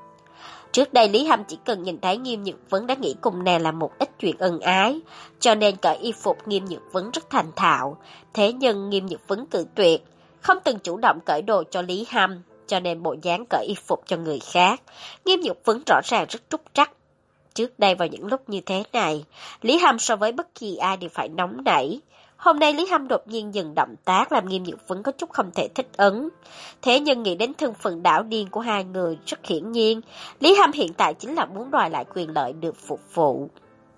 Trước đây Lý Hâm chỉ cần nhìn thấy Nghiêm Nhược Vấn đã nghĩ cùng nàng làm một ít chuyện ân ái, cho nên cởi y phục Nghiêm Nhược Vấn rất thành thạo. Thế nhưng Nghiêm Nhược Vấn cự tuyệt, không từng chủ động cởi đồ cho Lý Hâm, cho nên bộ dáng cởi y phục cho người khác. Nghiêm Nhược Vấn rõ ràng rất trúc trắc. Trước đây vào những lúc như thế này, Lý Hâm so với bất kỳ ai đều phải nóng nảy. Hôm nay Lý Hâm đột nhiên dừng động tác làm Nghiêm Nhược Vấn có chút không thể thích ứng. Thế nhưng nghĩ đến thân phận đảo điên của hai người, rất hiển nhiên, Lý Hâm hiện tại chính là muốn đòi lại quyền lợi được phục vụ.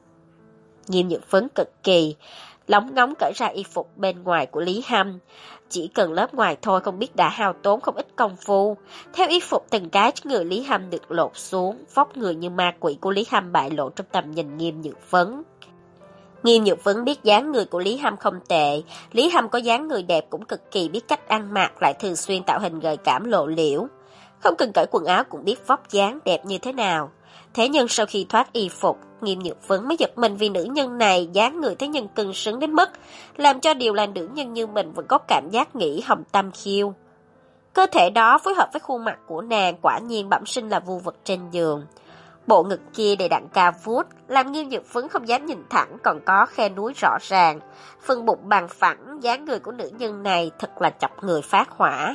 Nghiêm Nhược Vấn cực kỳ lóng ngóng cởi ra y phục bên ngoài của Lý Hâm. Chỉ cần lớp ngoài thôi không biết đã hao tốn không ít công phu. Theo y phục từng cái trên người Lý Hâm được lột xuống, vóc người như ma quỷ của Lý Hâm bại lộ trong tầm nhìn Nghiêm Nhược Vấn. Nghiêm Nhược Vấn biết dáng người của Lý Hâm không tệ, Lý Hâm có dáng người đẹp cũng cực kỳ biết cách ăn mặc, lại thường xuyên tạo hình gợi cảm lộ liễu. Không cần cởi quần áo cũng biết vóc dáng đẹp như thế nào. Thế nhưng sau khi thoát y phục, Nghiêm Nhược Vấn mới giật mình vì nữ nhân này dáng người thế nhưng cưng xứng đến mức làm cho điều là nữ nhân như mình vẫn có cảm giác nghĩ hồng tâm khiêu. Cơ thể đó phối hợp với khuôn mặt của nàng quả nhiên bẩm sinh là vu vật trên giường. Bộ ngực kia đầy đặn cao vút, làm Nghiêm Nhược Vấn không dám nhìn thẳng, còn có khe núi rõ ràng. Phần bụng bằng phẳng, dáng người của nữ nhân này thật là chọc người phát hỏa.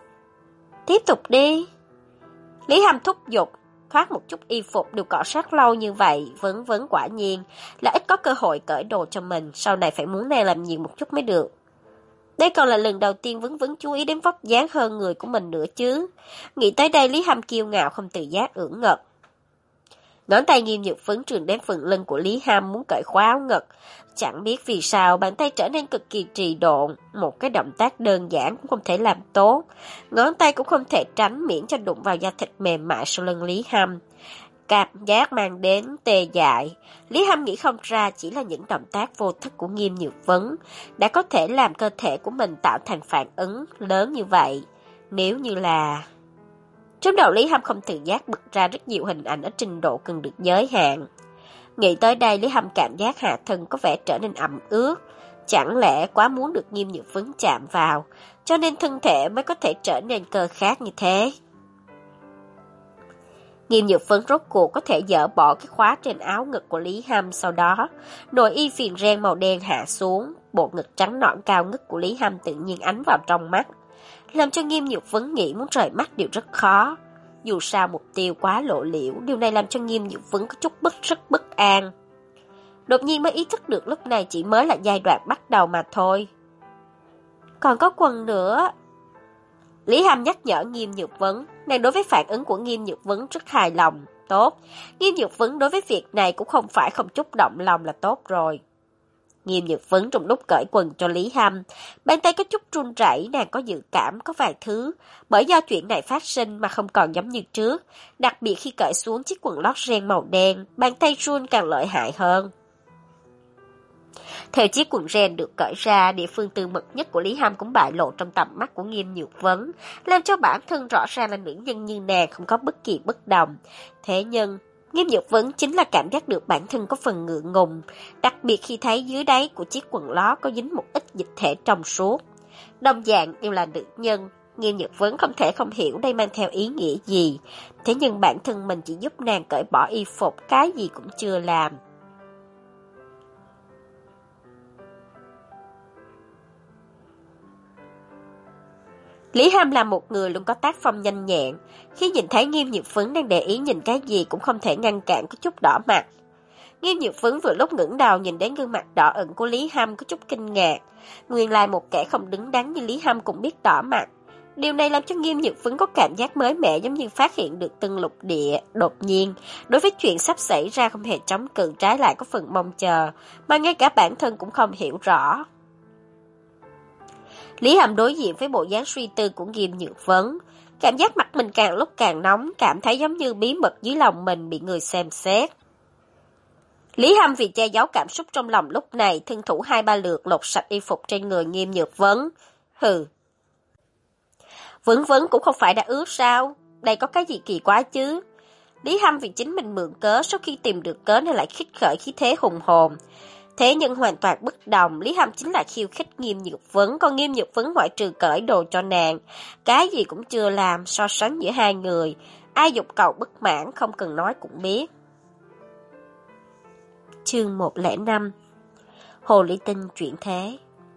Tiếp tục đi. Lý Hâm thúc giục, thoát một chút y phục đều cọ sát lâu như vậy, Vấn Vấn quả nhiên là ít có cơ hội cởi đồ cho mình, sau này phải muốn nàng làm nhiều một chút mới được. Đây còn là lần đầu tiên Vấn Vấn chú ý đến vóc dáng hơn người của mình nữa chứ. Nghĩ tới đây Lý Hâm kiêu ngạo không tự giác ưỡn ngực. Ngón tay Nghiêm Nhược Vấn truyền đến phần lưng của Lý Hâm muốn cởi khóa áo ngực. Chẳng biết vì sao bàn tay trở nên cực kỳ trì độn, một cái động tác đơn giản cũng không thể làm tốt. Ngón tay cũng không thể tránh miễn cho đụng vào da thịt mềm mại sau lưng Lý Hâm. Cảm giác mang đến tê dại. Lý Hâm nghĩ không ra chỉ là những động tác vô thức của Nghiêm Nhược Vấn đã có thể làm cơ thể của mình tạo thành phản ứng lớn như vậy. Nếu như là... Trong đầu Lý Hâm không tự giác bật ra rất nhiều hình ảnh ở trình độ cần được giới hạn. Nghĩ tới đây Lý Hâm cảm giác hạ thân có vẻ trở nên ẩm ướt. Chẳng lẽ quá muốn được Nghiêm Nhược Vấn chạm vào, cho nên thân thể mới có thể trở nên cơ khát như thế. Nghiêm Nhược Vấn rốt cuộc có thể dỡ bỏ cái khóa trên áo ngực của Lý Hâm, sau đó nội y phiền ren màu đen hạ xuống, bộ ngực trắng nõn cao ngất của Lý Hâm tự nhiên ánh vào trong mắt, làm cho Nghiêm Nhược Vấn nghĩ muốn rời mắt đều rất khó. Dù sao mục tiêu quá lộ liễu, điều này làm cho Nghiêm Nhược Vấn có chút bất rất bất an. Đột nhiên mới ý thức được lúc này chỉ mới là giai đoạn bắt đầu mà thôi. Còn có quần nữa. Lý Hâm nhắc nhở Nghiêm Nhược Vấn, nàng đối với phản ứng của Nghiêm Nhược Vấn rất hài lòng, tốt. Nghiêm Nhược Vấn đối với việc này cũng không phải không chút động lòng là tốt rồi. Nghiêm Nhược Vấn trong lúc cởi quần cho Lý Hâm, bàn tay có chút run rẩy, nàng có dự cảm có vài thứ, bởi do chuyện này phát sinh mà không còn giống như trước, đặc biệt khi cởi xuống chiếc quần lót ren màu đen, bàn tay run càng lợi hại hơn. Theo chiếc quần ren được cởi ra, địa phương tư mật nhất của Lý Hâm cũng bại lộ trong tầm mắt của Nghiêm Nhược Vấn, làm cho bản thân rõ ràng là nữ nhân như nàng không có bất kỳ bất đồng. Thế nhưng Nghiêm Nhược Vấn chính là cảm giác được bản thân có phần ngượng ngùng, đặc biệt khi thấy dưới đáy của chiếc quần lót có dính một ít dịch thể trong suốt. Đồng dạng đều là nữ nhân, Nghiêm Nhược Vấn không thể không hiểu đây mang theo ý nghĩa gì, thế nhưng bản thân mình chỉ giúp nàng cởi bỏ y phục, cái gì cũng chưa làm. Lý Hâm là một người luôn có tác phong nhanh nhẹn, khi nhìn thấy Nghiêm Nhược Vấn đang để ý nhìn cái gì cũng không thể ngăn cản, có chút đỏ mặt. Nghiêm Nhược Vấn vừa lúc ngẩng đầu nhìn đến gương mặt đỏ ửng của Lý Hâm có chút kinh ngạc. Nguyên lai một kẻ không đứng đắn như Lý Hâm cũng biết đỏ mặt. Điều này làm cho Nghiêm Nhược Vấn có cảm giác mới mẻ, giống như phát hiện được tân lục địa. Đột nhiên, đối với chuyện sắp xảy ra không hề chống cự, trái lại có phần mong chờ, mà ngay cả bản thân cũng không hiểu rõ. Lý Hâm đối diện với bộ dáng suy tư của Nghiêm Nhược Vấn, cảm giác mặt mình càng lúc càng nóng, cảm thấy giống như bí mật dưới lòng mình bị người xem xét. Lý Hâm vì che giấu cảm xúc trong lòng lúc này, thân thủ hai ba lượt lột sạch y phục trên người Nghiêm Nhược Vấn. Hừ. Vấn Vấn cũng không phải đã ướt sao? Đây có cái gì kỳ quái chứ? Lý Hâm vì chính mình mượn cớ, sau khi tìm được cớ nên lại khích khởi khí thế hùng hồn. Thế nhưng hoàn toàn bất đồng, Lý Hâm chính là khiêu khích Nghiêm Nhược Vấn, còn Nghiêm Nhược Vấn ngoại trừ cởi đồ cho nàng, cái gì cũng chưa làm. So sánh giữa hai người, ai dục cầu bất mãn không cần nói cũng biết. Chương một không năm Hồ Ly Tinh chuyển thế.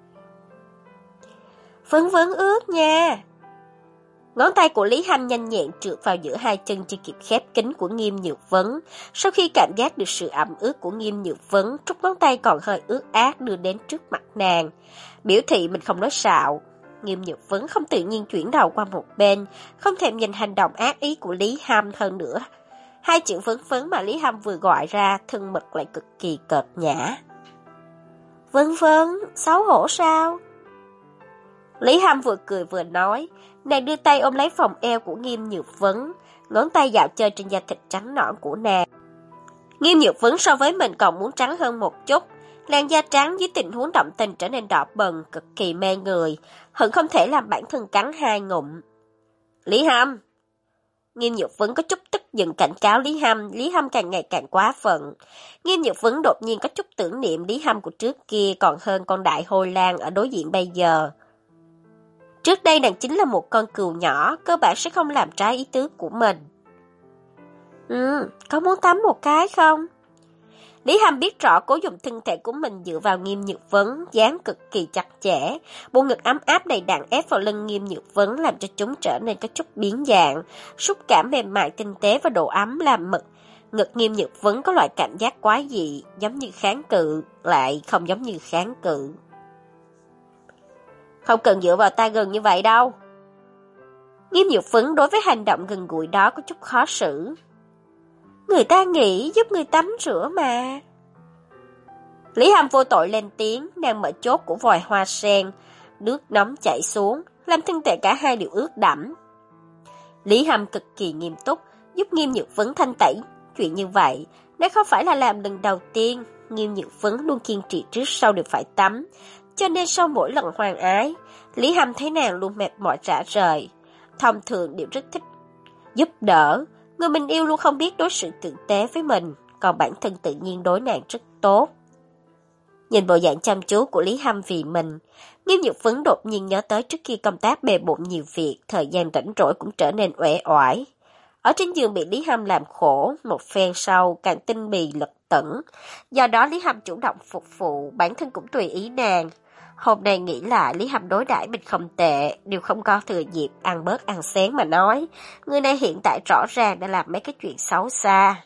Vấn Vấn ướt nha. Ngón tay của Lý Hâm nhanh nhẹn trượt vào giữa hai chân chưa kịp khép kín của Nghiêm Nhược Vấn. Sau khi cảm giác được sự ẩm ướt của Nghiêm Nhược Vấn, trút ngón tay còn hơi ướt át đưa đến trước mặt nàng, biểu thị mình không nói xạo. Nghiêm Nhược Vấn không tự nhiên chuyển đầu qua một bên, không thèm nhìn hành động ác ý của Lý Hâm hơn nữa. Hai chữ Vấn Vấn mà Lý Hâm vừa gọi ra, thân mật lại cực kỳ cợt nhã. Vấn Vấn, xấu hổ sao? Lý Hâm vừa cười vừa nói, nàng đưa tay ôm lấy vòng eo của Nghiêm Nhược Vấn, ngón tay dạo chơi trên da thịt trắng nõn của nàng. Nghiêm Nhược Vấn so với mình còn muốn trắng hơn một chút, làn da trắng dưới tình huống động tình trở nên đỏ bừng, cực kỳ mê người, hận không thể làm bản thân cắn hai ngụm. Lý Hâm! Nghiêm Nhược Vấn có chút tức giận cảnh cáo Lý Hâm, Lý Hâm càng ngày càng quá phận. Nghiêm Nhược Vấn đột nhiên có chút tưởng niệm Lý Hâm của trước kia còn hơn con đại hôi lang ở đối diện bây giờ. Trước đây nàng chính là một con cừu nhỏ, cơ bản sẽ không làm trái ý tứ của mình. Ừ, có muốn tắm một cái không? Lý Hâm biết rõ cố dùng thân thể của mình dựa vào Nghiêm Nhược Vấn, dáng cực kỳ chặt chẽ. Bộ ngực ấm áp đầy đặn ép vào lưng Nghiêm Nhược Vấn làm cho chúng trở nên có chút biến dạng. Xúc cảm mềm mại tinh tế và độ ấm làm mực. Ngực Nghiêm Nhược Vấn có loại cảm giác quái dị, giống như kháng cự, lại không giống như kháng cự. Không cần dựa vào ta gần như vậy đâu. Nghiêm Nhược Vấn đối với hành động gần gũi đó có chút khó xử. Người ta nghĩ giúp người tắm rửa mà. Lý Hâm vô tội lên tiếng, nàng mở chốt của vòi hoa sen, nước nóng chảy xuống, làm thân thể cả hai đều ướt đẫm. Lý Hâm cực kỳ nghiêm túc, giúp Nghiêm Nhược Vấn thanh tẩy. Chuyện như vậy, nó không phải là làm lần đầu tiên. Nghiêm Nhược Vấn luôn kiên trì trước sau đều phải tắm, cho nên sau mỗi lần hoang ái, Lý Hâm thấy nàng luôn mệt mỏi rã rời. Thông thường đều rất thích giúp đỡ, người mình yêu luôn không biết đối xử tử tế với mình, còn bản thân tự nhiên đối nàng rất tốt. Nhìn bộ dạng chăm chú của Lý Hâm vì mình, Nghiêm Nhược Vấn đột nhiên nhớ tới trước khi công tác bề bộn nhiều việc, thời gian rảnh rỗi cũng trở nên uể oải. Ở trên giường bị Lý Hâm làm khổ, một phen sau càng tinh bì lật tẩn, do đó Lý Hâm chủ động phục vụ, bản thân cũng tùy ý nàng. Hôm nay nghĩ lại Lý Hâm đối đãi mình không tệ, đều không có thừa dịp ăn bớt ăn xén mà nói, người này hiện tại rõ ràng đã làm mấy cái chuyện xấu xa.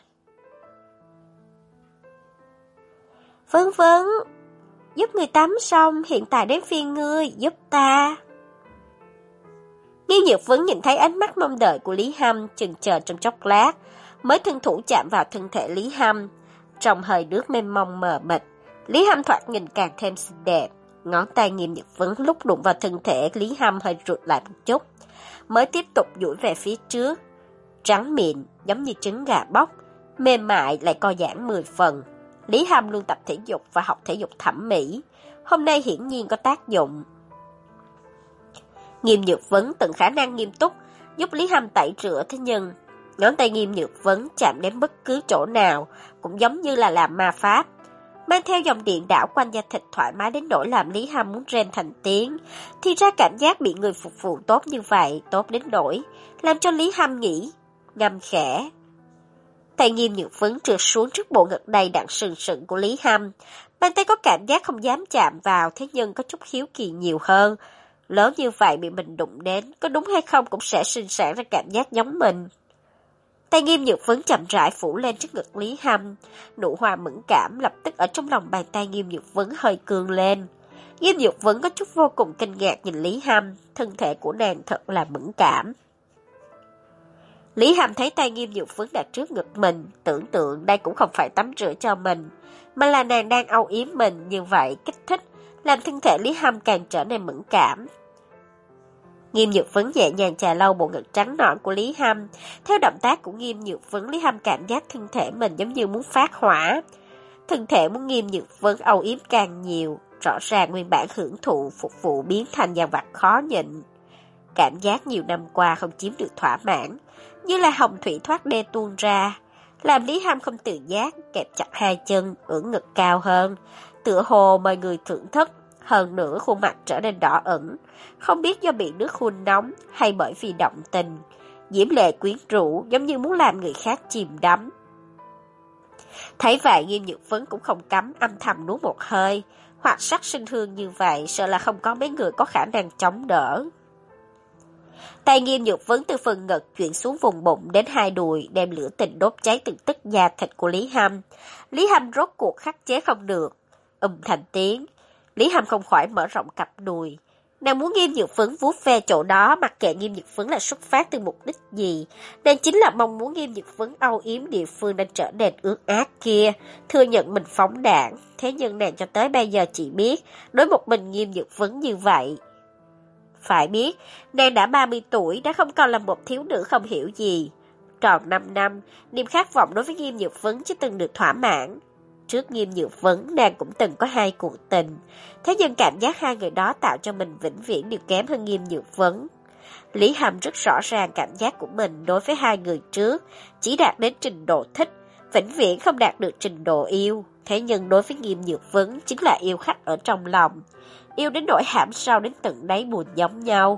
Vâng vâng, giúp người tắm xong, hiện tại đến phiên ngươi, giúp ta. Nghiêm Nhược Vấn nhìn thấy ánh mắt mong đợi của Lý Hâm, chần chờ trong chốc lát, mới thân thủ chạm vào thân thể Lý Hâm. Trong hơi nước mênh mông mờ mịt, Lý Hâm thoạt nhìn càng thêm xinh đẹp. Ngón tay Nghiêm Nhược Vấn lúc đụng vào thân thể Lý Hâm hơi rụt lại một chút, mới tiếp tục duỗi về phía trước. Trắng mịn, giống như trứng gà bóc, mềm mại lại co giãn mười phần. Lý Hâm luôn tập thể dục và học thể dục thẩm mỹ, hôm nay hiển nhiên có tác dụng. Nghiêm Nhược Vấn tận khả năng nghiêm túc, giúp Lý Hâm tẩy rửa, thế nhưng ngón tay Nghiêm Nhược Vấn chạm đến bất cứ chỗ nào cũng giống như là làm ma pháp, mang theo dòng điện đảo quanh da thịt thoải mái đến nỗi làm Lý Hâm muốn rên thành tiếng. Thì ra cảm giác bị người phục vụ tốt như vậy, tốt đến nỗi làm cho Lý Hâm nghĩ, ngâm khẽ. Tay Nghiêm Nhược Vấn trượt xuống trước bộ ngực đầy đặn sừng sững của Lý Hâm, bàn tay có cảm giác không dám chạm vào, thế nhưng có chút hiếu kỳ nhiều hơn. Lớn như vậy bị mình đụng đến, có đúng hay không cũng sẽ sinh sản ra cảm giác giống mình. Tay Nghiêm Nhược Vấn chậm rãi phủ lên trước ngực Lý Hâm, nụ hoa mẫn cảm lập tức ở trong lòng bàn tay Nghiêm Nhược Vấn hơi cương lên. Nghiêm Nhược Vấn có chút vô cùng kinh ngạc nhìn Lý Hâm, thân thể của nàng thật là mẫn cảm. Lý Hâm thấy tay Nghiêm Nhược Vấn đặt trước ngực mình, tưởng tượng đây cũng không phải tắm rửa cho mình, mà là nàng đang âu yếm mình, như vậy kích thích, làm thân thể Lý Hâm càng trở nên mẫn cảm. Nghiêm Nhược Vấn nhẹ nhàng chà lau bộ ngực trắng nõn của Lý Hâm. Theo động tác của Nghiêm Nhược Vấn, Lý Hâm cảm giác thân thể mình giống như muốn phát hỏa. Thân thể muốn Nghiêm Nhược Vấn âu yếm càng nhiều, rõ ràng nguyên bản hưởng thụ phục vụ biến thành dằn vặt khó nhịn. Cảm giác nhiều năm qua không chiếm được thỏa mãn, như là hồng thủy thoát đê tuôn ra, làm Lý Hâm không tự giác kẹp chặt hai chân, ưỡn ngực cao hơn, tựa hồ mời người thưởng thức, hơn nữa khuôn mặt trở nên đỏ ửng, không biết do bị nước hun nóng hay bởi vì động tình. Diễm lệ quyến rũ giống như muốn làm người khác chìm đắm. Thấy vậy Nghiêm Nhược Phấn cũng không cấm âm thầm nuốt một hơi, hoặc sắc sinh hương như vậy sợ là không có mấy người có khả năng chống đỡ. Tay Nghiêm Nhược Phấn từ phần ngực chuyển xuống vùng bụng đến hai đùi, đem lửa tình đốt cháy từng tấc da thịt của Lý Hâm. Lý Hâm rốt cuộc khắc chế không được, ầm thành tiếng. Lý Hâm không khỏi mở rộng cặp đùi. Nàng muốn Nghiêm Nhược Phấn vuốt ve chỗ đó, mặc kệ Nghiêm Nhược Phấn là xuất phát từ mục đích gì. Nàng chính là mong muốn Nghiêm Nhược Phấn âu yếm địa phương đang trở nên ướt át kia, thừa nhận mình phóng đảng. Thế nhưng nàng cho tới bây giờ chỉ biết, đối một mình Nghiêm Nhược Phấn như vậy. Phải biết, nàng đã ba mươi tuổi, đã không còn là một thiếu nữ không hiểu gì. Tròn năm năm, niềm khát vọng đối với Nghiêm Nhược Phấn chưa từng được thỏa mãn. Trước Nghiêm Nhược Phấn, nàng cũng từng có hai cuộc tình. Thế nhưng cảm giác hai người đó tạo cho mình vĩnh viễn đều kém hơn Nghiêm Nhược Phấn. Lý Hâm rất rõ ràng cảm giác của mình đối với hai người trước, chỉ đạt đến trình độ thích, vĩnh viễn không đạt được trình độ yêu. Thế nhưng đối với Nghiêm Nhược Phấn chính là yêu khách ở trong lòng, yêu đến nỗi hãm sâu đến tận đáy buồn giống nhau.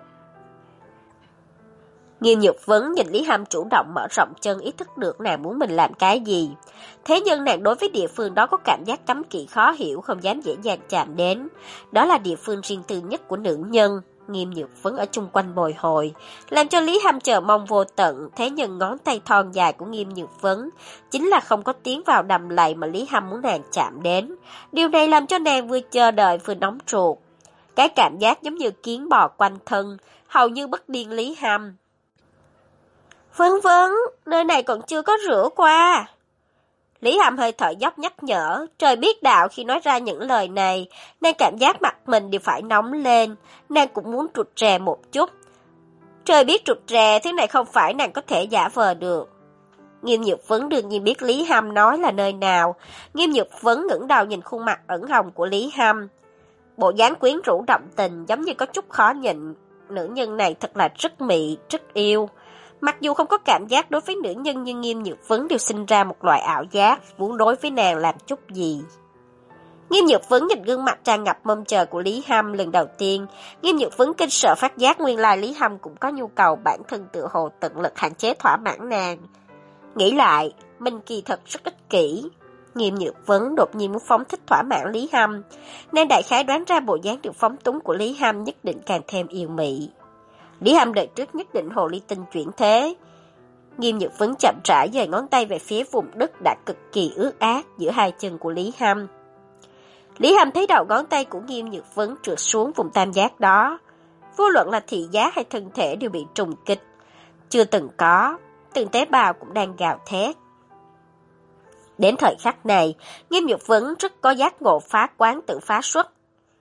Nghiêm Nhược Phấn nhìn Lý Hâm chủ động mở rộng chân, ý thức được nàng muốn mình làm cái gì. Thế nhưng nàng đối với địa phương đó có cảm giác cấm kỵ khó hiểu, không dám dễ dàng chạm đến. Đó là địa phương riêng tư nhất của nữ nhân. Nghiêm Nhược Phấn ở chung quanh bồi hồi, làm cho Lý Hâm chờ mong vô tận. Thế nhưng ngón tay thon dài của Nghiêm Nhược Phấn chính là không có tiến vào đầm lầy mà Lý Hâm muốn nàng chạm đến. Điều này làm cho nàng vừa chờ đợi vừa nóng ruột. Cái cảm giác giống như kiến bò quanh thân, hầu như bất điên Lý Hâm. Vâng vâng, nơi này còn chưa có rửa qua. Lý Hâm hơi thở dốc nhắc nhở, trời biết đạo khi nói ra những lời này, nàng cảm giác mặt mình đều phải nóng lên, nàng cũng muốn trụt rè một chút. Trời biết trụt rè, thứ này không phải nàng có thể giả vờ được. Nghiêm Nhược Phấn đương nhiên biết Lý Hâm nói là nơi nào. Nghiêm Nhược Phấn ngẩng đầu nhìn khuôn mặt ẩn hồng của Lý Hâm. Bộ dáng quyến rũ động tình giống như có chút khó nhịn. Nữ nhân này thật là rất mị, rất yêu. Mặc dù không có cảm giác đối với nữ nhân nhưng Nghiêm Nhược Phấn đều sinh ra một loại ảo giác, muốn đối với nàng làm chút gì. Nghiêm Nhược Phấn nhìn gương mặt tràn ngập mong chờ của Lý Hâm lần đầu tiên, Nghiêm Nhược Phấn kinh sợ phát giác nguyên lai Lý Hâm cũng có nhu cầu bản thân tự hồ tận lực hạn chế thỏa mãn nàng. Nghĩ lại, mình kỳ thật rất ích kỷ. Nghiêm Nhược Phấn đột nhiên muốn phóng thích thỏa mãn Lý Hâm, nên đại khái đoán ra bộ dáng được phóng túng của Lý Hâm nhất định càng thêm yêu mị. Lý Hâm đợi trước nhất định hồ ly tinh chuyển thế. Nghiêm Nhược Phấn chậm rãi dời ngón tay về phía vùng đất đã cực kỳ ướt át giữa hai chân của Lý Hâm. Lý Hâm thấy đầu ngón tay của Nghiêm Nhược Phấn trượt xuống vùng tam giác đó. Vô luận là thị giác hay thân thể đều bị trùng kích. Chưa từng có, từng tế bào cũng đang gào thét. Đến thời khắc này, Nghiêm Nhược Phấn rất có giác ngộ phá quán tự phá xuất.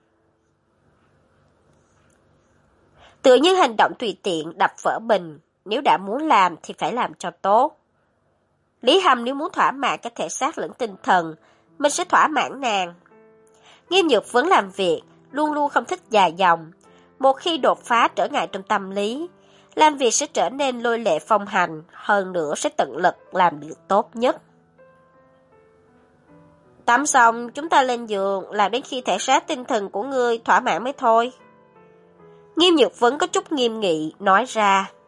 Tựa như hành động tùy tiện đập vỡ bình, nếu đã muốn làm thì phải làm cho tốt. Lý Hâm nếu muốn thỏa mãn cả thể xác lẫn tinh thần, mình sẽ thỏa mãn nàng. Nghiêm Nhược Phấn làm việc, luôn luôn không thích dài dòng. Một khi đột phá trở ngại trong tâm lý, làm việc sẽ trở nên lôi lệ phong hành, hơn nữa sẽ tận lực làm được tốt nhất. Tắm xong, chúng ta lên giường, làm đến khi thể xác tinh thần của ngươi thỏa mãn mới thôi. Nghiêm Nhược Phấn có chút nghiêm nghị, nói ra.